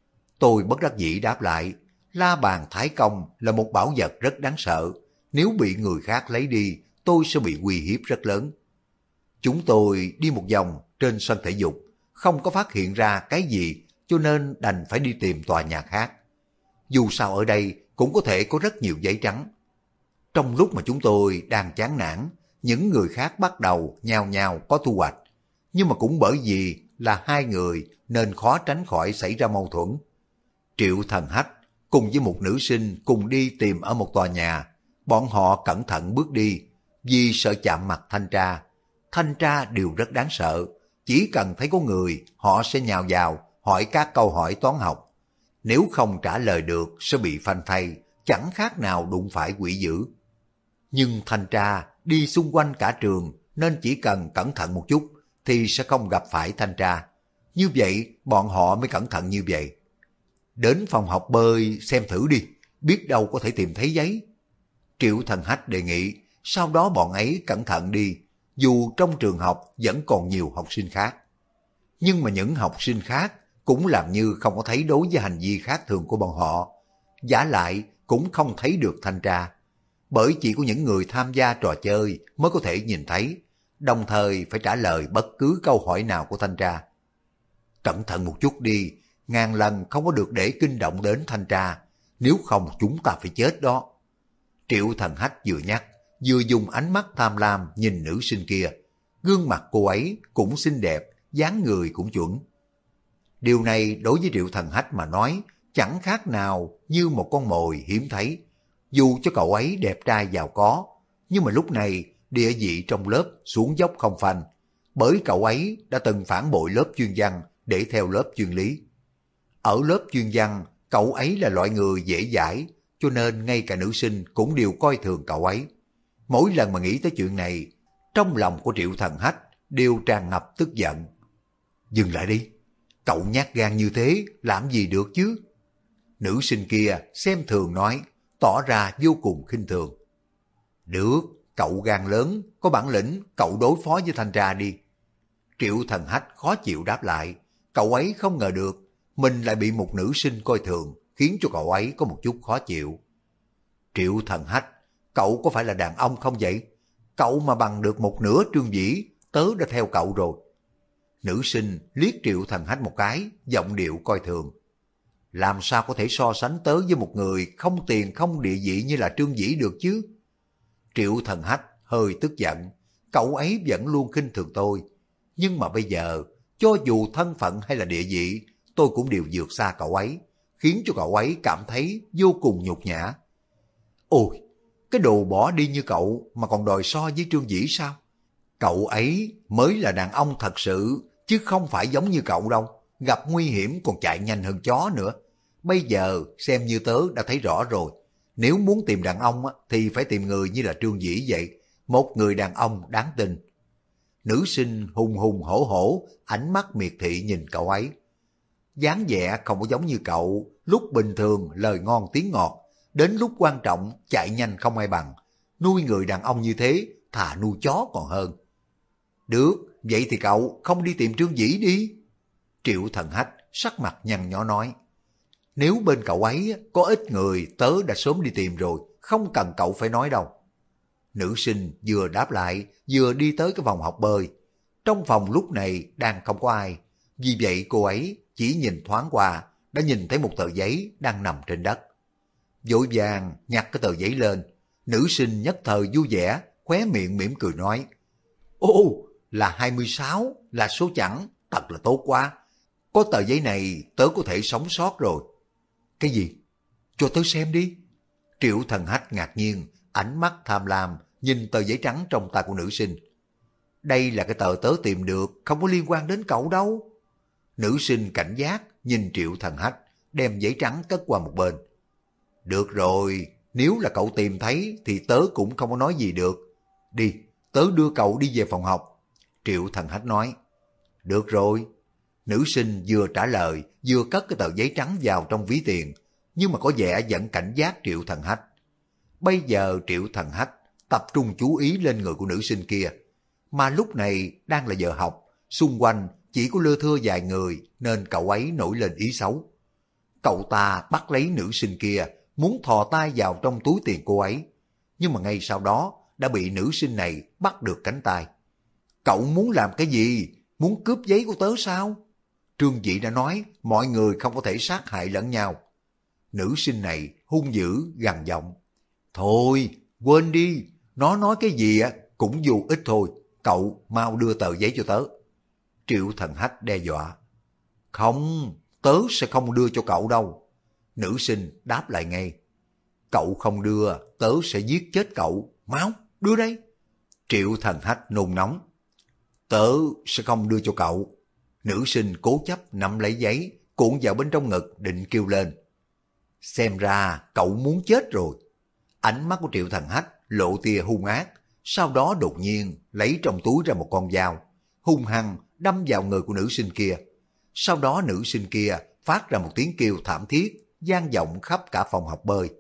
Speaker 1: Tôi bất đắc dĩ đáp lại. La bàn thái công là một bảo vật rất đáng sợ. Nếu bị người khác lấy đi, tôi sẽ bị uy hiếp rất lớn. Chúng tôi đi một vòng trên sân thể dục, không có phát hiện ra cái gì, cho nên đành phải đi tìm tòa nhà khác. Dù sao ở đây cũng có thể có rất nhiều giấy trắng. Trong lúc mà chúng tôi đang chán nản, những người khác bắt đầu nhao nhao có thu hoạch. Nhưng mà cũng bởi vì là hai người nên khó tránh khỏi xảy ra mâu thuẫn. Triệu Thần Hách cùng với một nữ sinh cùng đi tìm ở một tòa nhà. Bọn họ cẩn thận bước đi, vì sợ chạm mặt thanh tra. Thanh tra đều rất đáng sợ, chỉ cần thấy có người, họ sẽ nhào vào, hỏi các câu hỏi toán học. Nếu không trả lời được sẽ bị phanh phay, chẳng khác nào đụng phải quỷ dữ. Nhưng thanh tra đi xung quanh cả trường, nên chỉ cần cẩn thận một chút thì sẽ không gặp phải thanh tra. Như vậy bọn họ mới cẩn thận như vậy. Đến phòng học bơi xem thử đi, biết đâu có thể tìm thấy giấy. Triệu Thần Hách đề nghị, sau đó bọn ấy cẩn thận đi, dù trong trường học vẫn còn nhiều học sinh khác. Nhưng mà những học sinh khác cũng làm như không có thấy đối với hành vi khác thường của bọn họ. Vả lại cũng không thấy được thanh tra, bởi chỉ có những người tham gia trò chơi mới có thể nhìn thấy, đồng thời phải trả lời bất cứ câu hỏi nào của thanh tra. Cẩn thận một chút đi, ngàn lần không có được để kinh động đến thanh tra, nếu không chúng ta phải chết đó. Triệu Thần Hách vừa nhắc, vừa dùng ánh mắt tham lam nhìn nữ sinh kia. Gương mặt cô ấy cũng xinh đẹp, dáng người cũng chuẩn. Điều này đối với Triệu Thần Hách mà nói chẳng khác nào như một con mồi hiếm thấy. Dù cho cậu ấy đẹp trai giàu có, nhưng mà lúc này địa vị trong lớp xuống dốc không phanh, bởi cậu ấy đã từng phản bội lớp chuyên văn để theo lớp chuyên lý. Ở lớp chuyên văn, cậu ấy là loại người dễ dãi, cho nên ngay cả nữ sinh cũng đều coi thường cậu ấy. Mỗi lần mà nghĩ tới chuyện này, trong lòng của Triệu Thần Hách đều tràn ngập tức giận. Dừng lại đi, cậu nhát gan như thế làm gì được chứ? Nữ sinh kia xem thường nói, tỏ ra vô cùng khinh thường. Được, cậu gan lớn, có bản lĩnh, cậu đối phó với thanh tra đi. Triệu Thần Hách khó chịu đáp lại, cậu ấy không ngờ được mình lại bị một nữ sinh coi thường, khiến cho cậu ấy có một chút khó chịu. Triệu Thần Hách, cậu có phải là đàn ông không vậy? Cậu mà bằng được một nửa Trương Vĩ, tớ đã theo cậu rồi. Nữ sinh liếc Triệu Thần Hách một cái, giọng điệu coi thường. Làm sao có thể so sánh tớ với một người không tiền không địa vị như là Trương Vĩ được chứ? Triệu Thần Hách hơi tức giận, cậu ấy vẫn luôn khinh thường tôi. Nhưng mà bây giờ, cho dù thân phận hay là địa vị, tôi cũng đều vượt xa cậu ấy, khiến cho cậu ấy cảm thấy vô cùng nhục nhã. Ôi, cái đồ bỏ đi như cậu mà còn đòi so với Trương Dĩ sao? Cậu ấy mới là đàn ông thật sự, chứ không phải giống như cậu đâu. Gặp nguy hiểm còn chạy nhanh hơn chó nữa. Bây giờ xem như tớ đã thấy rõ rồi. Nếu muốn tìm đàn ông thì phải tìm người như là Trương Dĩ vậy. Một người đàn ông đáng tin. Nữ sinh hùng hùng hổ hổ, ánh mắt miệt thị nhìn cậu ấy. Dáng vẻ không có giống như cậu, lúc bình thường lời ngon tiếng ngọt, đến lúc quan trọng chạy nhanh không ai bằng. Nuôi người đàn ông như thế, thà nuôi chó còn hơn. Được, vậy thì cậu không đi tìm Trương Dĩ đi. Triệu Thần Hách sắc mặt nhăn nhó nói. Nếu bên cậu ấy có ít người, tớ đã sớm đi tìm rồi, không cần cậu phải nói đâu. Nữ sinh vừa đáp lại, vừa đi tới cái phòng học bơi. Trong phòng lúc này đang không có ai, vì vậy cô ấy chỉ nhìn thoáng qua, đã nhìn thấy một tờ giấy đang nằm trên đất. Vội vàng nhặt cái tờ giấy lên, nữ sinh nhất thời vui vẻ, khóe miệng mỉm cười nói. Ô, là 26, là số chẵn, thật là tốt quá. Có tờ giấy này tớ có thể sống sót rồi. Cái gì? Cho tớ xem đi. Triệu Thần Hách ngạc nhiên, ánh mắt tham lam, nhìn tờ giấy trắng trong tay của nữ sinh. Đây là cái tờ tớ tìm được, không có liên quan đến cậu đâu. Nữ sinh cảnh giác, nhìn Triệu Thần Hách, đem giấy trắng cất qua một bên. Được rồi, nếu là cậu tìm thấy thì tớ cũng không có nói gì được. Đi, tớ đưa cậu đi về phòng học. Triệu Thần Hách nói. Được rồi. Nữ sinh vừa trả lời, vừa cất cái tờ giấy trắng vào trong ví tiền, nhưng mà có vẻ vẫn cảnh giác Triệu Thần Hách. Bây giờ Triệu Thần Hách tập trung chú ý lên người của nữ sinh kia, mà lúc này đang là giờ học, xung quanh chỉ có lưa thưa vài người nên cậu ấy nổi lên ý xấu. Cậu ta bắt lấy nữ sinh kia, muốn thò tay vào trong túi tiền cô ấy, nhưng mà ngay sau đó đã bị nữ sinh này bắt được cánh tay. Cậu muốn làm cái gì? Muốn cướp giấy của tớ sao? Trương Dĩ đã nói mọi người không có thể sát hại lẫn nhau. Nữ sinh này hung dữ gằn giọng. Thôi, quên đi, nó nói cái gì cũng vô ích thôi, cậu mau đưa tờ giấy cho tớ. Triệu Thần Hách đe dọa. Không, tớ sẽ không đưa cho cậu đâu. Nữ sinh đáp lại ngay. Cậu không đưa, tớ sẽ giết chết cậu, mau, đưa đây. Triệu Thần Hách nôn nóng. Tớ sẽ không đưa cho cậu. Nữ sinh cố chấp nắm lấy giấy, cuộn vào bên trong ngực định kêu lên. Xem ra cậu muốn chết rồi. Ánh mắt của Triệu Thần Hách lộ tia hung ác, sau đó đột nhiên lấy trong túi ra một con dao, hung hăng đâm vào người của nữ sinh kia. Sau đó nữ sinh kia phát ra một tiếng kêu thảm thiết, vang vọng khắp cả phòng học bơi.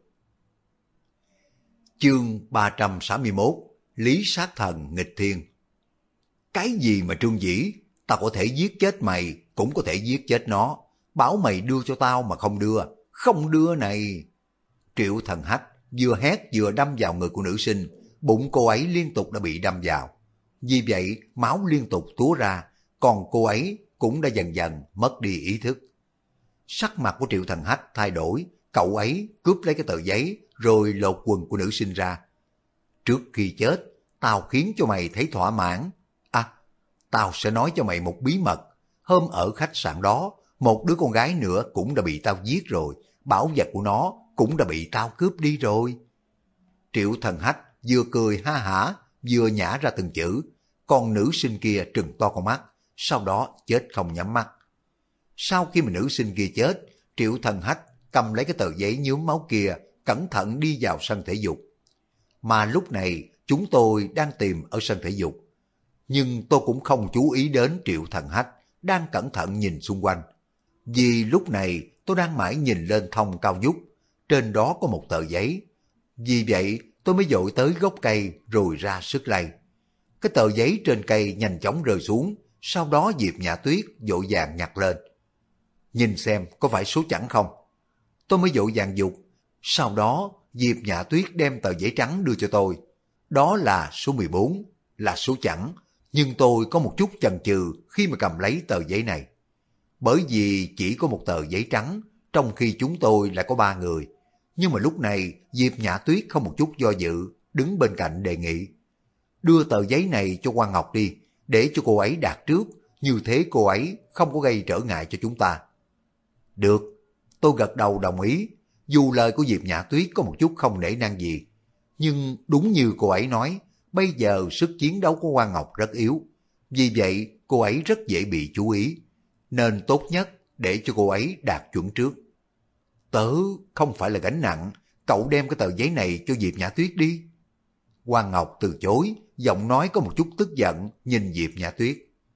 Speaker 1: Chương 361, Lý Sát Thần nghịch thiên. Cái gì mà Trương Dĩ, tao có thể giết chết mày, cũng có thể giết chết nó. Bảo mày đưa cho tao mà không đưa này. Triệu Thần Hách vừa hét vừa đâm vào người của nữ sinh, bụng cô ấy liên tục đã bị đâm vào. Vì vậy máu liên tục túa ra, còn cô ấy cũng đã dần dần mất đi ý thức. Sắc mặt của Triệu Thần Hách thay đổi, cậu ấy cướp lấy cái tờ giấy rồi lột quần của nữ sinh ra. Trước khi chết, tao khiến cho mày thấy thỏa mãn. Tao sẽ nói cho mày một bí mật. Hôm ở khách sạn đó, một đứa con gái nữa cũng đã bị tao giết rồi, bảo vật của nó cũng đã bị tao cướp đi rồi. Triệu Thần Hách vừa cười ha hả, vừa nhả ra từng chữ, còn nữ sinh kia trừng to con mắt, sau đó chết không nhắm mắt. Sau khi mà nữ sinh kia chết, Triệu Thần Hách cầm lấy cái tờ giấy nhuốm máu kia, cẩn thận đi vào sân thể dục. Mà lúc này chúng tôi đang tìm ở sân thể dục, nhưng tôi cũng không chú ý đến Triệu Thần Hách đang cẩn thận nhìn xung quanh. Vì lúc này tôi đang mãi nhìn lên thông cao vút, trên đó có một tờ giấy. Vì vậy tôi mới dội tới gốc cây rồi ra sức lay. Cái tờ giấy trên cây nhanh chóng rơi xuống, sau đó Diệp Nhã Tuyết vội vàng nhặt lên. Nhìn xem có phải số chẵn không? Tôi mới vội vàng dục. Sau đó Diệp Nhã Tuyết đem tờ giấy trắng đưa cho tôi. Đó là số 14, là số chẵn. Nhưng tôi có một chút chần chừ khi mà cầm lấy tờ giấy này. Bởi vì chỉ có một tờ giấy trắng, trong khi chúng tôi lại có 3 người. Nhưng mà lúc này Diệp Nhã Tuyết không một chút do dự, đứng bên cạnh đề nghị. Đưa tờ giấy này cho Quan Ngọc đi, để cho cô ấy đạt trước, như thế cô ấy không có gây trở ngại cho chúng ta. Được, tôi gật đầu đồng ý, dù lời của Diệp Nhã Tuyết có một chút không nể nang gì. Nhưng đúng như cô ấy nói, bây giờ sức chiến đấu của Quan Ngọc rất yếu. Vì vậy, cô ấy rất dễ bị chú ý. Nên tốt nhất để cho cô ấy đạt chuẩn trước. Tớ không phải là gánh nặng, cậu đem cái tờ giấy này cho Diệp Nhã Tuyết đi. Quan Ngọc từ chối, giọng nói có một chút tức giận, nhìn Diệp Nhã Tuyết.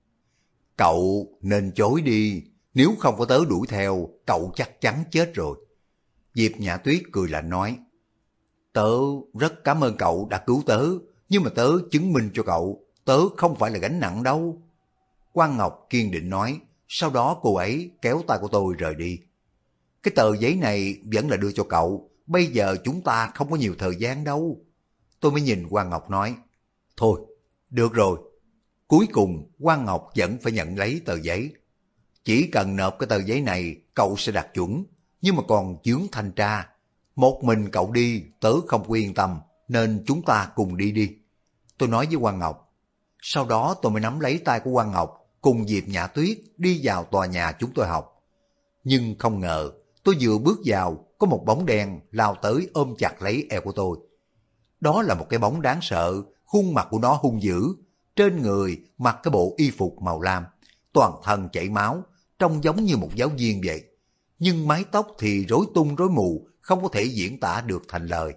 Speaker 1: Cậu nên chối đi, nếu không có tớ đuổi theo, cậu chắc chắn chết rồi. Diệp Nhã Tuyết cười lạnh nói, tớ rất cảm ơn cậu đã cứu tớ, nhưng mà tớ chứng minh cho cậu, tớ không phải là gánh nặng đâu. Quan Ngọc kiên định nói, sau đó cô ấy kéo tay của tôi rời đi. Cái tờ giấy này vẫn là đưa cho cậu, bây giờ chúng ta không có nhiều thời gian đâu. Tôi mới nhìn Quan Ngọc nói, thôi, được rồi. Cuối cùng Quan Ngọc vẫn phải nhận lấy tờ giấy. Chỉ cần nộp cái tờ giấy này, cậu sẽ đạt chuẩn, nhưng mà còn chướng thanh tra. Một mình cậu đi, tớ không có yên tâm, nên chúng ta cùng đi đi. Tôi nói với Quan Ngọc. Sau đó tôi mới nắm lấy tay của Quan Ngọc, cùng Diệp Nhã Tuyết đi vào tòa nhà chúng tôi học. Nhưng không ngờ, tôi vừa bước vào, có một bóng đen lao tới ôm chặt lấy eo của tôi. Đó là một cái bóng đáng sợ, khuôn mặt của nó hung dữ, trên người mặc cái bộ y phục màu lam, toàn thân chảy máu, trông giống như một giáo viên vậy. Nhưng mái tóc thì rối tung rối mù, không có thể diễn tả được thành lời.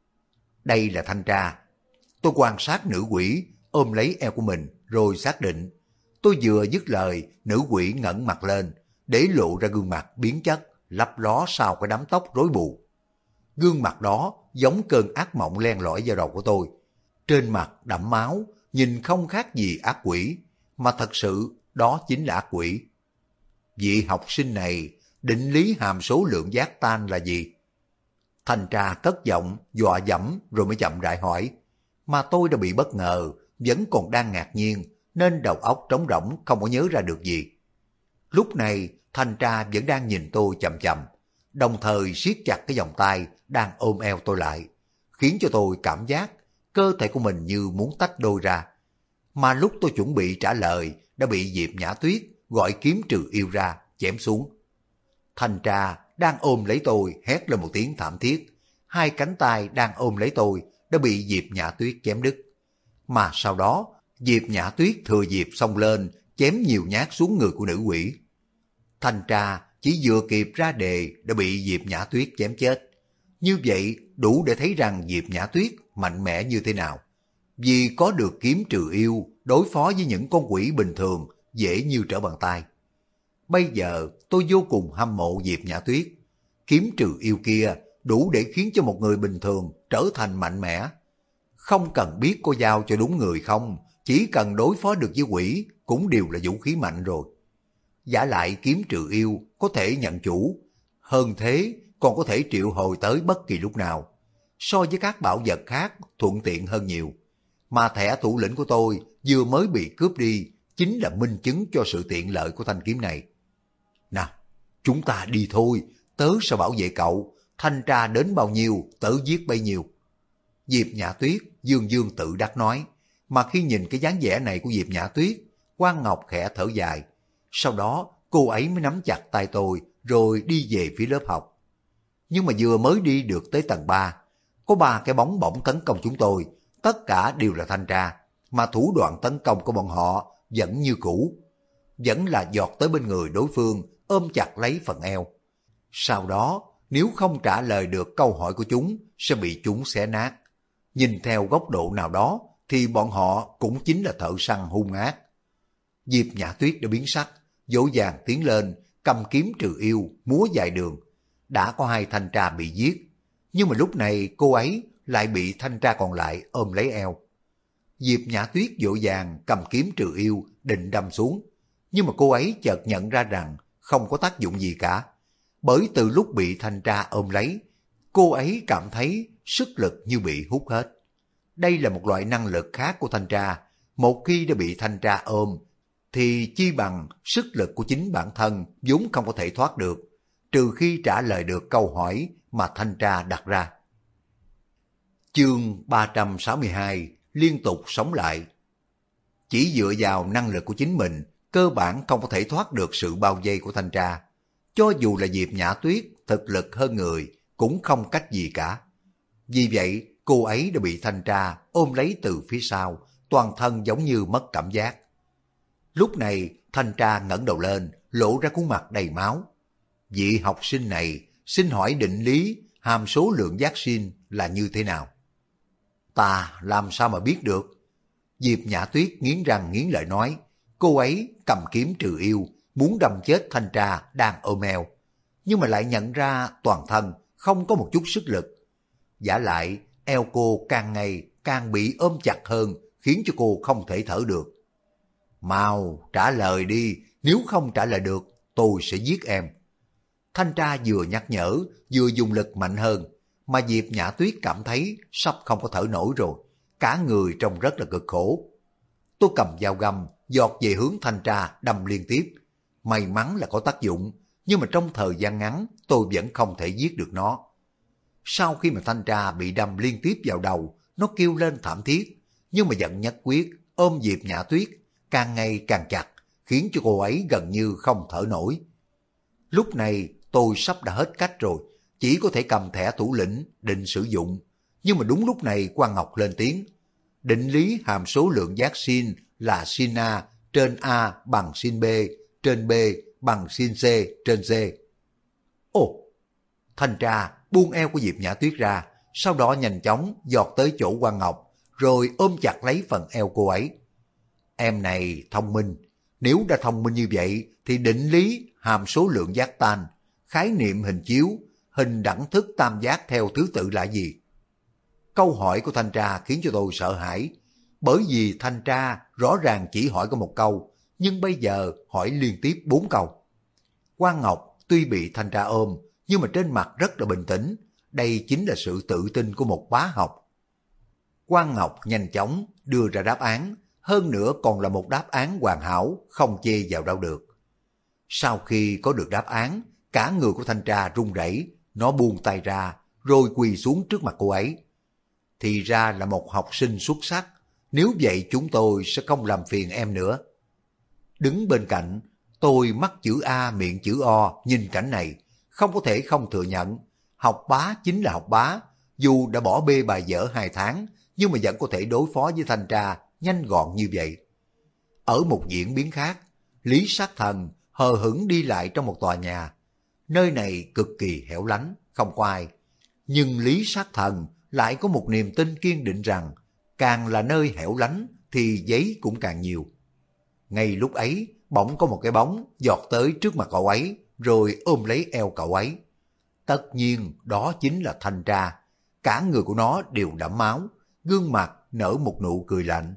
Speaker 1: Đây là thanh tra. Tôi quan sát nữ quỷ, ôm lấy eo của mình, rồi xác định. Tôi vừa dứt lời, nữ quỷ ngẩng mặt lên, để lộ ra gương mặt biến chất, lấp ló sau cái đám tóc rối bù. Gương mặt đó giống cơn ác mộng len lỏi vào đầu của tôi. Trên mặt đẫm máu, nhìn không khác gì ác quỷ, mà thật sự đó chính là ác quỷ. Vị học sinh này, định lý hàm số lượng giác tan là gì? Thanh tra cất giọng, dọa dẫm rồi mới chậm rãi hỏi. Mà tôi đã bị bất ngờ, vẫn còn đang ngạc nhiên, nên đầu óc trống rỗng không có nhớ ra được gì. Lúc này, thanh tra vẫn đang nhìn tôi chằm chằm, đồng thời siết chặt cái vòng tay đang ôm eo tôi lại, khiến cho tôi cảm giác cơ thể của mình như muốn tách đôi ra. Mà lúc tôi chuẩn bị trả lời, đã bị Diệp Nhã Tuyết gọi kiếm trừ yêu ra, chém xuống. Thanh tra đang ôm lấy tôi hét lên một tiếng thảm thiết, hai cánh tay đang ôm lấy tôi đã bị Diệp Nhã Tuyết chém đứt. Mà sau đó, Diệp Nhã Tuyết thừa dịp xông lên, chém nhiều nhát xuống người của nữ quỷ. Thanh tra chỉ vừa kịp ra đề đã bị Diệp Nhã Tuyết chém chết. Như vậy đủ để thấy rằng Diệp Nhã Tuyết mạnh mẽ như thế nào. Vì có được kiếm trừ yêu, đối phó với những con quỷ bình thường dễ như trở bàn tay. Bây giờ tôi vô cùng hâm mộ Diệp Nhã Tuyết. Kiếm trừ yêu kia đủ để khiến cho một người bình thường trở thành mạnh mẽ. Không cần biết cô giao cho đúng người không, chỉ cần đối phó được với quỷ cũng đều là vũ khí mạnh rồi. Giả lại kiếm trừ yêu có thể nhận chủ, hơn thế còn có thể triệu hồi tới bất kỳ lúc nào. So với các bảo vật khác thuận tiện hơn nhiều. Mà thẻ thủ lĩnh của tôi vừa mới bị cướp đi chính là minh chứng cho sự tiện lợi của thanh kiếm này. Nào, chúng ta đi thôi, tớ sẽ bảo vệ cậu, thanh tra đến bao nhiêu tớ giết bấy nhiêu. Diệp Nhã Tuyết dương dương tự đắc nói, mà khi nhìn cái dáng vẻ này của Diệp Nhã Tuyết, Quan Ngọc khẽ thở dài. Sau đó cô ấy mới nắm chặt tay tôi rồi đi về phía lớp học. Nhưng mà vừa mới đi được tới tầng 3, có 3 cái bóng bỗng tấn công chúng tôi, tất cả đều là thanh tra, mà thủ đoạn tấn công của bọn họ vẫn như cũ, vẫn là giọt tới bên người đối phương, ôm chặt lấy phần eo. Sau đó, nếu không trả lời được câu hỏi của chúng, sẽ bị chúng xé nát. Nhìn theo góc độ nào đó, thì bọn họ cũng chính là thợ săn hung ác. Diệp Nhã Tuyết đã biến sắc, dỗ dàng tiến lên, cầm kiếm trừ yêu, múa dài đường. Đã có 2 thanh tra bị giết, nhưng mà lúc này cô ấy lại bị thanh tra còn lại ôm lấy eo. Diệp Nhã Tuyết dỗ dàng cầm kiếm trừ yêu, định đâm xuống. Nhưng mà cô ấy chợt nhận ra rằng không có tác dụng gì cả. Bởi từ lúc bị thanh tra ôm lấy, cô ấy cảm thấy sức lực như bị hút hết. Đây là một loại năng lực khác của thanh tra. Một khi đã bị thanh tra ôm, thì chi bằng sức lực của chính bản thân vốn không có thể thoát được, trừ khi trả lời được câu hỏi mà thanh tra đặt ra. Chương 362 liên tục sống lại. Chỉ dựa vào năng lực của chính mình, cơ bản không có thể thoát được sự bao vây của thanh tra. cho dù là Diệp Nhã Tuyết thực lực hơn người cũng không cách gì cả. Vì vậy cô ấy đã bị thanh tra ôm lấy từ phía sau, toàn thân giống như mất cảm giác. Lúc này thanh tra ngẩng đầu lên, lộ ra khuôn mặt đầy máu. Vị học sinh này xin hỏi định lý hàm số lượng giác sin là như thế nào? Ta làm sao mà biết được? Diệp Nhã Tuyết nghiến răng nghiến lợi nói, cô ấy cầm kiếm trừ yêu, muốn đâm chết thanh tra đang ôm eo, nhưng mà lại nhận ra toàn thân không có một chút sức lực. Vả lại eo cô càng ngày càng bị ôm chặt hơn, khiến cho cô không thể thở được. Mau trả lời đi, nếu không trả lời được tôi sẽ giết em. Thanh tra vừa nhắc nhở vừa dùng lực mạnh hơn, mà Diệp Nhã Tuyết cảm thấy sắp không có thở nổi rồi, cả người trông rất là cực khổ. Tôi cầm dao găm giọt về hướng thanh tra đâm liên tiếp. May mắn là có tác dụng, nhưng mà trong thời gian ngắn tôi vẫn không thể giết được nó. Sau khi mà thanh tra bị đâm liên tiếp vào đầu, nó kêu lên thảm thiết, nhưng mà giận nhất quyết ôm Diệp Nhã Tuyết càng ngày càng chặt, khiến cho cô ấy gần như không thở nổi. Lúc này tôi sắp đã hết cách rồi, chỉ có thể cầm thẻ thủ lĩnh định sử dụng, nhưng mà đúng lúc này Quang Ngọc lên tiếng. Định lý hàm số lượng giác sin là sin A trên A bằng sin B trên B bằng sin C trên C. Ồ! Thanh tra buông eo của Diệp Nhã Tuyết ra, sau đó nhanh chóng giọt tới chỗ Quang Ngọc, rồi ôm chặt lấy phần eo cô ấy. Em này thông minh, nếu đã thông minh như vậy thì định lý hàm số lượng giác tan, khái niệm hình chiếu, hình đẳng thức tam giác theo thứ tự là gì? Câu hỏi của thanh tra khiến cho tôi sợ hãi, bởi vì thanh tra rõ ràng chỉ hỏi có một câu, nhưng bây giờ hỏi liên tiếp 4 câu. Quang Ngọc tuy bị thanh tra ôm, nhưng mà trên mặt rất là bình tĩnh, đây chính là sự tự tin của một bá học. Quang Ngọc nhanh chóng đưa ra đáp án, hơn nữa còn là một đáp án hoàn hảo, không chê vào đâu được. Sau khi có được đáp án, cả người của thanh tra run rẩy, nó buông tay ra, rồi quỳ xuống trước mặt cô ấy. Thì ra là một học sinh xuất sắc, nếu vậy chúng tôi sẽ không làm phiền em nữa. Đứng bên cạnh, tôi mắt chữ A miệng chữ O, nhìn cảnh này, không có thể không thừa nhận, học bá chính là học bá, dù đã bỏ bê bài vở 2 tháng, nhưng mà vẫn có thể đối phó với thanh tra nhanh gọn như vậy. Ở một diễn biến khác, Lý Sát Thần hờ hững đi lại trong một tòa nhà. Nơi này cực kỳ hẻo lánh, không có ai. Nhưng Lý Sát Thần lại có một niềm tin kiên định rằng càng là nơi hẻo lánh thì giấy cũng càng nhiều. Ngay lúc ấy, bỗng có một cái bóng giọt tới trước mặt cậu ấy, rồi ôm lấy eo cậu ấy. Tất nhiên đó chính là thanh tra. Cả người của nó đều đẫm máu, gương mặt nở một nụ cười lạnh.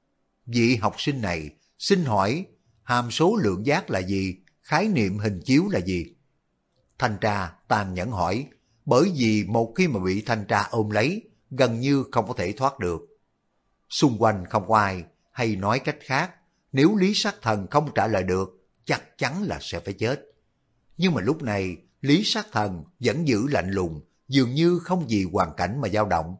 Speaker 1: Vị học sinh này xin hỏi hàm số lượng giác là gì, khái niệm hình chiếu là gì? Thanh tra tàn nhẫn hỏi, bởi vì một khi mà bị thanh tra ôm lấy, gần như không có thể thoát được. Xung quanh không có ai, hay nói cách khác, nếu Lý Sát Thần không trả lời được, chắc chắn là sẽ phải chết. Nhưng mà lúc này, Lý Sát Thần vẫn giữ lạnh lùng, dường như không vì hoàn cảnh mà dao động.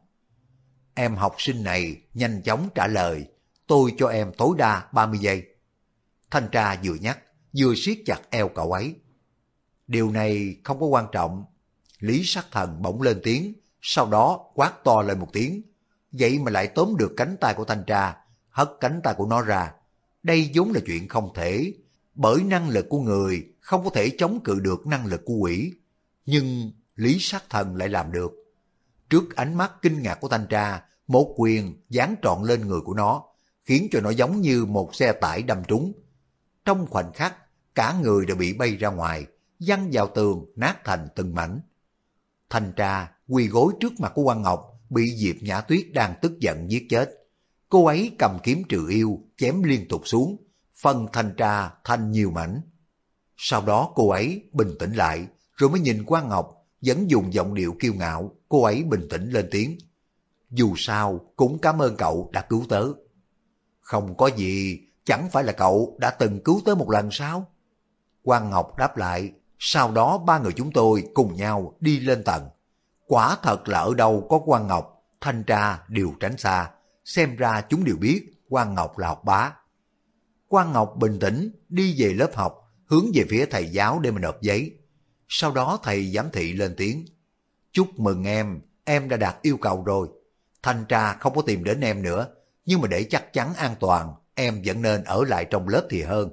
Speaker 1: Em học sinh này nhanh chóng trả lời, tôi cho em tối đa 30 giây. Thanh tra vừa nhắc, vừa siết chặt eo cậu ấy. Điều này không có quan trọng. Lý Sát Thần bỗng lên tiếng, sau đó quát to lên một tiếng. Vậy mà lại tóm được cánh tay của thanh tra, hất cánh tay của nó ra. Đây vốn là chuyện không thể, bởi năng lực của người không có thể chống cự được năng lực của quỷ. Nhưng Lý Sát Thần lại làm được. Trước ánh mắt kinh ngạc của thanh tra, một quyền giáng trọn lên người của nó, khiến cho nó giống như một xe tải đâm trúng. Trong khoảnh khắc, cả người đều bị bay ra ngoài, văng vào tường nát thành từng mảnh. Thanh tra quỳ gối trước mặt của Quang Ngọc, bị Diệp Nhã Tuyết đang tức giận giết chết. Cô ấy cầm kiếm trừ yêu, chém liên tục xuống, phân thanh tra thành nhiều mảnh. Sau đó cô ấy bình tĩnh lại, rồi mới nhìn Quang Ngọc, vẫn dùng giọng điệu kiêu ngạo, cô ấy bình tĩnh lên tiếng. Dù sao cũng cảm ơn cậu đã cứu tớ. Không có gì, chẳng phải là cậu đã từng cứu tớ một lần sao? Quang Ngọc đáp lại, sau đó 3 người chúng tôi cùng nhau đi lên tầng. Quả thật là ở đâu có Quang Ngọc, thanh tra đều tránh xa, xem ra chúng đều biết Quang Ngọc là học bá. Quang Ngọc bình tĩnh đi về lớp học, hướng về phía thầy giáo để mà nộp giấy. Sau đó thầy giám thị lên tiếng. Chúc mừng em đã đạt yêu cầu rồi. Thanh tra không có tìm đến em nữa, nhưng mà để chắc chắn an toàn, em vẫn nên ở lại trong lớp thì hơn.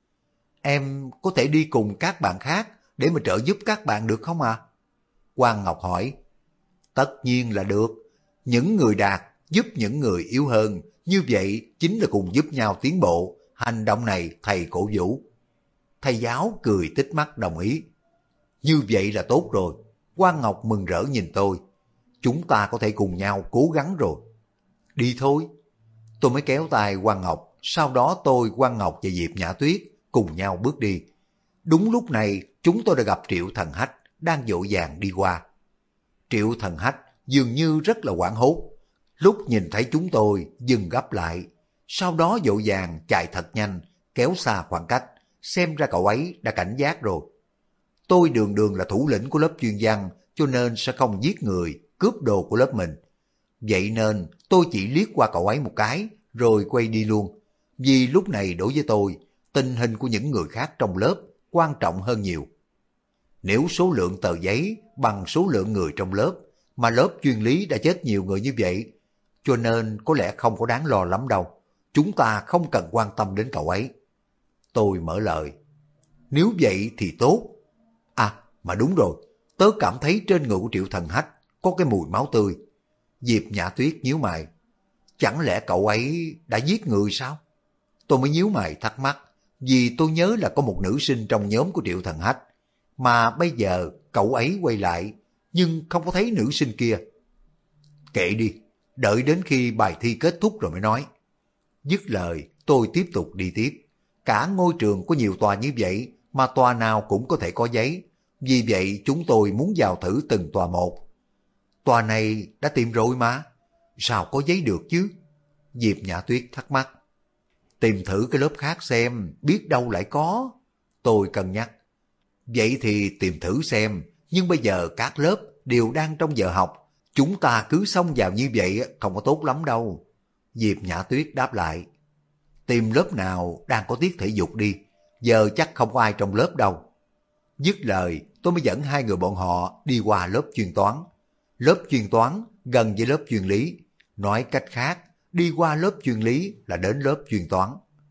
Speaker 1: Em có thể đi cùng các bạn khác để mà trợ giúp các bạn được không ạ? Quang Ngọc hỏi. Tất nhiên là được. Những người đạt giúp những người yếu hơn, như vậy chính là cùng giúp nhau tiến bộ. Hành động này thầy cổ vũ. Thầy giáo cười tít mắt đồng ý. Như vậy là tốt rồi. Quang Ngọc mừng rỡ nhìn tôi. Chúng ta có thể cùng nhau cố gắng rồi. Đi thôi. Tôi mới kéo tay Quang Ngọc. Sau đó tôi, Quang Ngọc và Diệp Nhã Tuyết cùng nhau bước đi. Đúng lúc này chúng tôi đã gặp Triệu Thần Hách đang vội vàng đi qua. Triệu Thần Hách dường như rất là hoảng hốt. Lúc nhìn thấy chúng tôi dừng gấp lại. Sau đó vội vàng chạy thật nhanh, kéo xa khoảng cách. Xem ra cậu ấy đã cảnh giác rồi. Tôi đường đường là thủ lĩnh của lớp chuyên văn, cho nên sẽ không giết người, cướp đồ của lớp mình. Vậy nên tôi chỉ liếc qua cậu ấy một cái, rồi quay đi luôn. Vì lúc này đối với tôi, tình hình của những người khác trong lớp quan trọng hơn nhiều. Nếu số lượng tờ giấy bằng số lượng người trong lớp, mà lớp chuyên lý đã chết nhiều người như vậy, cho nên có lẽ không có đáng lo lắm đâu. Chúng ta không cần quan tâm đến cậu ấy. Tôi mở lời. Nếu vậy thì tốt. À, mà đúng rồi, tớ cảm thấy trên người của Triệu Thần Hách có cái mùi máu tươi. Diệp Nhã Tuyết nhíu mày. Chẳng lẽ cậu ấy đã giết người sao? Tôi mới nhíu mày thắc mắc, vì tôi nhớ là có một nữ sinh trong nhóm của Triệu Thần Hách, mà bây giờ cậu ấy quay lại, nhưng không có thấy nữ sinh kia. Kệ đi, đợi đến khi bài thi kết thúc rồi mới nói. Dứt lời, tôi tiếp tục đi tiếp. Cả ngôi trường có nhiều tòa như vậy, mà tòa nào cũng có thể có giấy. Vì vậy chúng tôi muốn vào thử từng tòa một. Tòa này đã tìm rồi mà. Sao có giấy được chứ? Diệp Nhã Tuyết thắc mắc. Tìm thử cái lớp khác xem, biết đâu lại có. Tôi cân nhắc. Vậy thì tìm thử xem, nhưng bây giờ các lớp đều đang trong giờ học. Chúng ta cứ xông vào như vậy không có tốt lắm đâu. Diệp Nhã Tuyết đáp lại. Tìm lớp nào đang có tiết thể dục đi, giờ chắc không có ai trong lớp đâu. Dứt lời, tôi mới dẫn hai người bọn họ đi qua lớp chuyên toán. Lớp chuyên toán gần với lớp chuyên lý. Nói cách khác, đi qua lớp chuyên lý là đến lớp chuyên toán.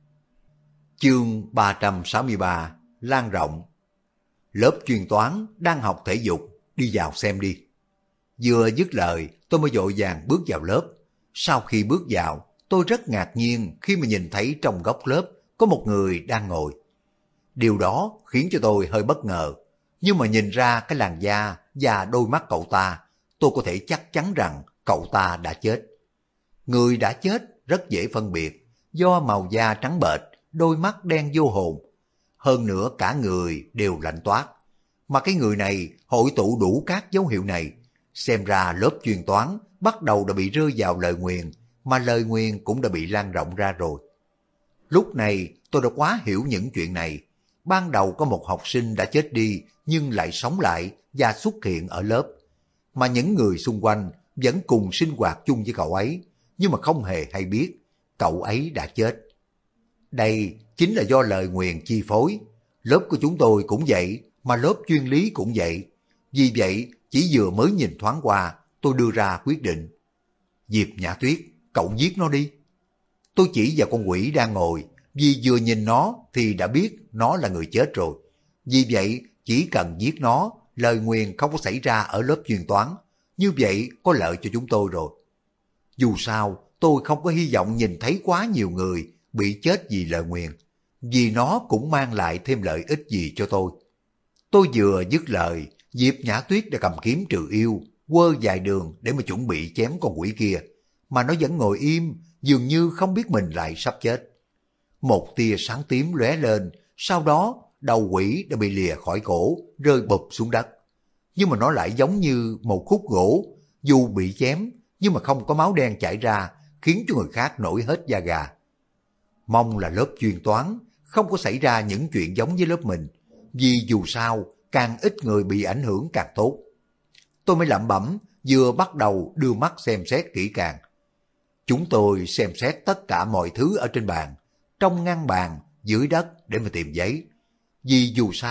Speaker 1: Chương 363, lan rộng. Lớp chuyên toán đang học thể dục, đi vào xem đi. Vừa dứt lời, tôi mới vội vàng bước vào lớp. Sau khi bước vào, tôi rất ngạc nhiên khi mà nhìn thấy trong góc lớp có một người đang ngồi. Điều đó khiến cho tôi hơi bất ngờ, nhưng mà nhìn ra cái làn da và đôi mắt cậu ta, tôi có thể chắc chắn rằng cậu ta đã chết. Người đã chết rất dễ phân biệt, do màu da trắng bệch, đôi mắt đen vô hồn. Hơn nữa cả người đều lạnh toát. Mà cái người này hội tụ đủ các dấu hiệu này, xem ra lớp chuyên toán bắt đầu đã bị rơi vào lời nguyền, mà lời nguyền cũng đã bị lan rộng ra rồi. Lúc này tôi đã quá hiểu những chuyện này. Ban đầu có một học sinh đã chết đi nhưng lại sống lại và xuất hiện ở lớp. Mà những người xung quanh vẫn cùng sinh hoạt chung với cậu ấy, nhưng mà không hề hay biết cậu ấy đã chết. Đây chính là do lời nguyền chi phối. Lớp của chúng tôi cũng vậy, mà lớp chuyên lý cũng vậy. Vì vậy, chỉ vừa mới nhìn thoáng qua, tôi đưa ra quyết định. Diệp Nhã Tuyết, cậu giết nó đi. Tôi chỉ vào con quỷ đang ngồi, vì vừa nhìn nó thì đã biết nó là người chết rồi. Vì vậy, chỉ cần giết nó, lời nguyền không có xảy ra ở lớp chuyên toán. Như vậy có lợi cho chúng tôi rồi. Dù sao, tôi không có hy vọng nhìn thấy quá nhiều người bị chết vì lời nguyền, vì nó cũng mang lại thêm lợi ích gì cho tôi. Tôi vừa dứt lời, Diệp Nhã Tuyết đã cầm kiếm trừ yêu, quơ dài đường để mà chuẩn bị chém con quỷ kia, mà nó vẫn ngồi im, dường như không biết mình lại sắp chết. Một tia sáng tím lóe lên, sau đó đầu quỷ đã bị lìa khỏi cổ, rơi bụp xuống đất. Nhưng mà nó lại giống như một khúc gỗ, dù bị chém nhưng mà không có máu đen chảy ra, khiến cho người khác nổi hết da gà. Mong là lớp chuyên toán không có xảy ra những chuyện giống với lớp mình, vì dù sao càng ít người bị ảnh hưởng càng tốt. Tôi mới lẩm bẩm, vừa bắt đầu đưa mắt xem xét kỹ càng. Chúng tôi xem xét tất cả mọi thứ ở trên bàn, trong ngăn bàn, dưới đất để mà tìm giấy. Vì dù sao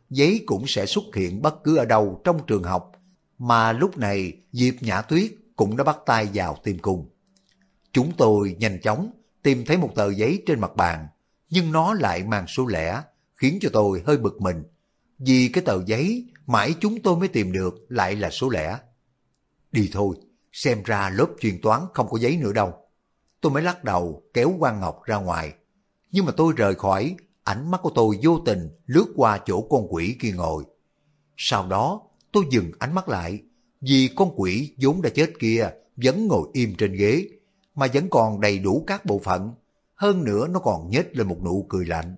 Speaker 1: giấy cũng sẽ xuất hiện bất cứ ở đâu trong trường học, mà lúc này Diệp Nhã Tuyết cũng đã bắt tay vào tìm cung. Chúng tôi nhanh chóng tìm thấy một tờ giấy trên mặt bàn, nhưng nó lại mang số lẻ, khiến cho tôi hơi bực mình. Vì cái tờ giấy mãi chúng tôi mới tìm được lại là số lẻ. Đi thôi, xem ra lớp chuyên toán không có giấy nữa đâu. Tôi mới lắc đầu kéo Quang Ngọc ra ngoài. Nhưng mà tôi rời khỏi, ánh mắt của tôi vô tình lướt qua chỗ con quỷ kia ngồi. Sau đó tôi dừng ánh mắt lại, vì con quỷ vốn đã chết kia vẫn ngồi im trên ghế, mà vẫn còn đầy đủ các bộ phận. Hơn nữa nó còn nhếch lên một nụ cười lạnh.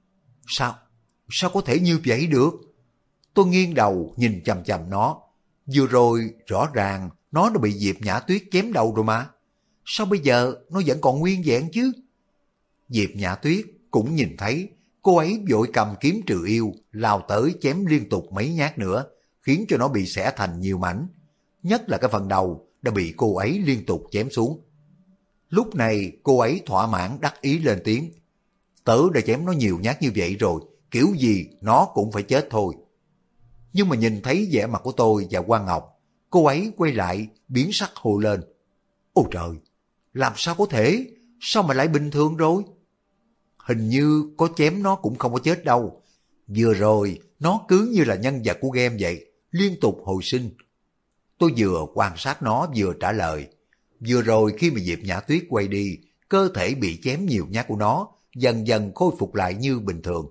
Speaker 1: Sao có thể như vậy được? Tôi nghiêng đầu nhìn chằm chằm nó. Vừa rồi rõ ràng nó đã bị Diệp Nhã Tuyết chém đầu rồi mà. Sao bây giờ nó vẫn còn nguyên vẹn chứ? Diệp Nhã Tuyết cũng nhìn thấy, cô ấy vội cầm kiếm trừ yêu lao tới chém liên tục mấy nhát nữa, khiến cho nó bị xẻ thành nhiều mảnh. Nhất là cái phần đầu đã bị cô ấy liên tục chém xuống. Lúc này cô ấy thỏa mãn đắc ý lên tiếng. Tớ đã chém nó nhiều nhát như vậy rồi, kiểu gì nó cũng phải chết thôi. Nhưng mà nhìn thấy vẻ mặt của tôi và Quang Ngọc, cô ấy quay lại biến sắc hô lên. Ôi trời, làm sao có thể, sao mà lại bình thường rồi? Hình như có chém nó cũng không có chết đâu. Vừa rồi nó cứ như là nhân vật của game vậy, liên tục hồi sinh. Tôi vừa quan sát nó vừa trả lời. Vừa rồi khi mà Diệp Nhã Tuyết quay đi, cơ thể bị chém nhiều nhát của nó dần dần khôi phục lại như bình thường.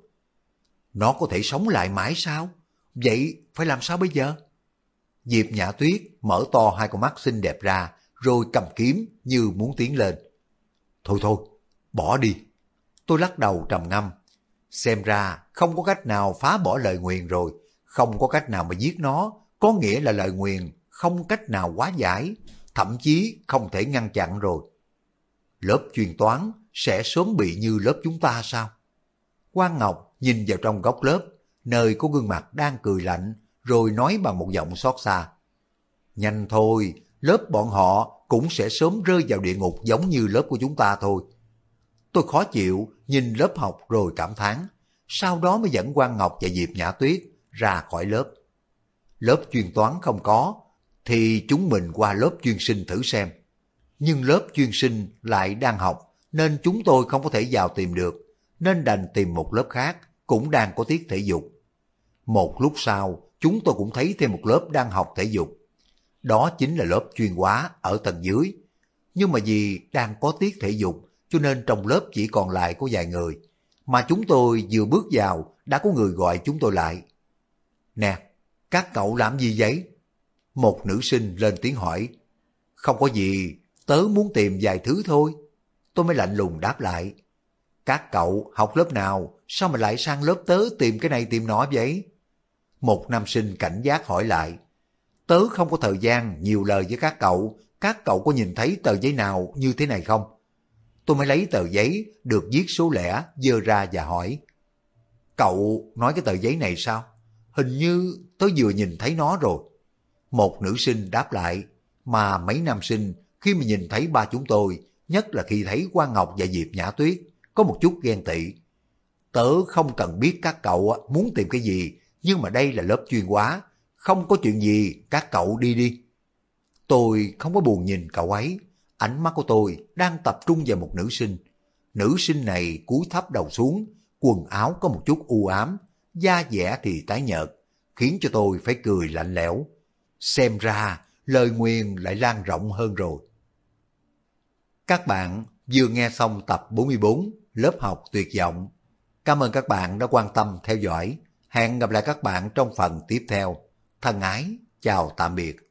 Speaker 1: Nó có thể sống lại mãi sao? Vậy phải làm sao bây giờ? Diệp Nhã Tuyết mở to hai con mắt xinh đẹp ra, rồi cầm kiếm như muốn tiến lên. Thôi, bỏ đi. Tôi lắc đầu trầm ngâm. Xem ra không có cách nào phá bỏ lời nguyền rồi, không có cách nào mà giết nó, có nghĩa là lời nguyền không cách nào hóa giải, thậm chí không thể ngăn chặn rồi. Lớp chuyên toán sẽ sớm bị như lớp chúng ta sao? Quang Ngọc nhìn vào trong góc lớp, nơi có gương mặt đang cười lạnh, rồi nói bằng một giọng xót xa. Nhanh thôi, lớp bọn họ cũng sẽ sớm rơi vào địa ngục giống như lớp của chúng ta thôi. Tôi khó chịu nhìn lớp học rồi cảm thán, sau đó mới dẫn Quang Ngọc và Diệp Nhã Tuyết ra khỏi lớp. Lớp chuyên toán không có, thì chúng mình qua lớp chuyên sinh thử xem. Nhưng lớp chuyên sinh lại đang học, nên chúng tôi không có thể vào tìm được, nên đành tìm một lớp khác, cũng đang có tiết thể dục. Một lúc sau, chúng tôi cũng thấy thêm một lớp đang học thể dục. Đó chính là lớp chuyên hóa ở tầng dưới. Nhưng mà vì đang có tiết thể dục, cho nên trong lớp chỉ còn lại có vài người. Mà chúng tôi vừa bước vào, đã có người gọi chúng tôi lại. Nè, các cậu làm gì vậy? Một nữ sinh lên tiếng hỏi. Không có gì, tớ muốn tìm vài thứ thôi. Tôi mới lạnh lùng đáp lại. Các cậu học lớp nào, sao mà lại sang lớp tớ tìm cái này tìm nọ vậy? Một nam sinh cảnh giác hỏi lại. Tớ không có thời gian nhiều lời với các cậu có nhìn thấy tờ giấy nào như thế này không? Tôi mới lấy tờ giấy được viết số lẻ giơ ra và hỏi. Cậu nói cái tờ giấy này sao? Hình như tớ vừa nhìn thấy nó rồi. Một nữ sinh đáp lại, mà mấy nam sinh khi mà nhìn thấy ba chúng tôi, nhất là khi thấy Quang Ngọc và Diệp Nhã Tuyết, có một chút ghen tị. Tớ không cần biết các cậu muốn tìm cái gì, nhưng mà đây là lớp chuyên hóa, không có chuyện gì, các cậu đi đi. Tôi không có buồn nhìn cậu ấy, ánh mắt của tôi đang tập trung vào một nữ sinh. Nữ sinh này cúi thấp đầu xuống, quần áo có một chút u ám, da dẻ thì tái nhợt, khiến cho tôi phải cười lạnh lẽo. Xem ra lời nguyền lại lan rộng hơn rồi. Các bạn vừa nghe xong tập 44 lớp học tuyệt vọng. Cảm ơn các bạn đã quan tâm theo dõi. Hẹn gặp lại các bạn trong phần tiếp theo. Thân ái, chào tạm biệt.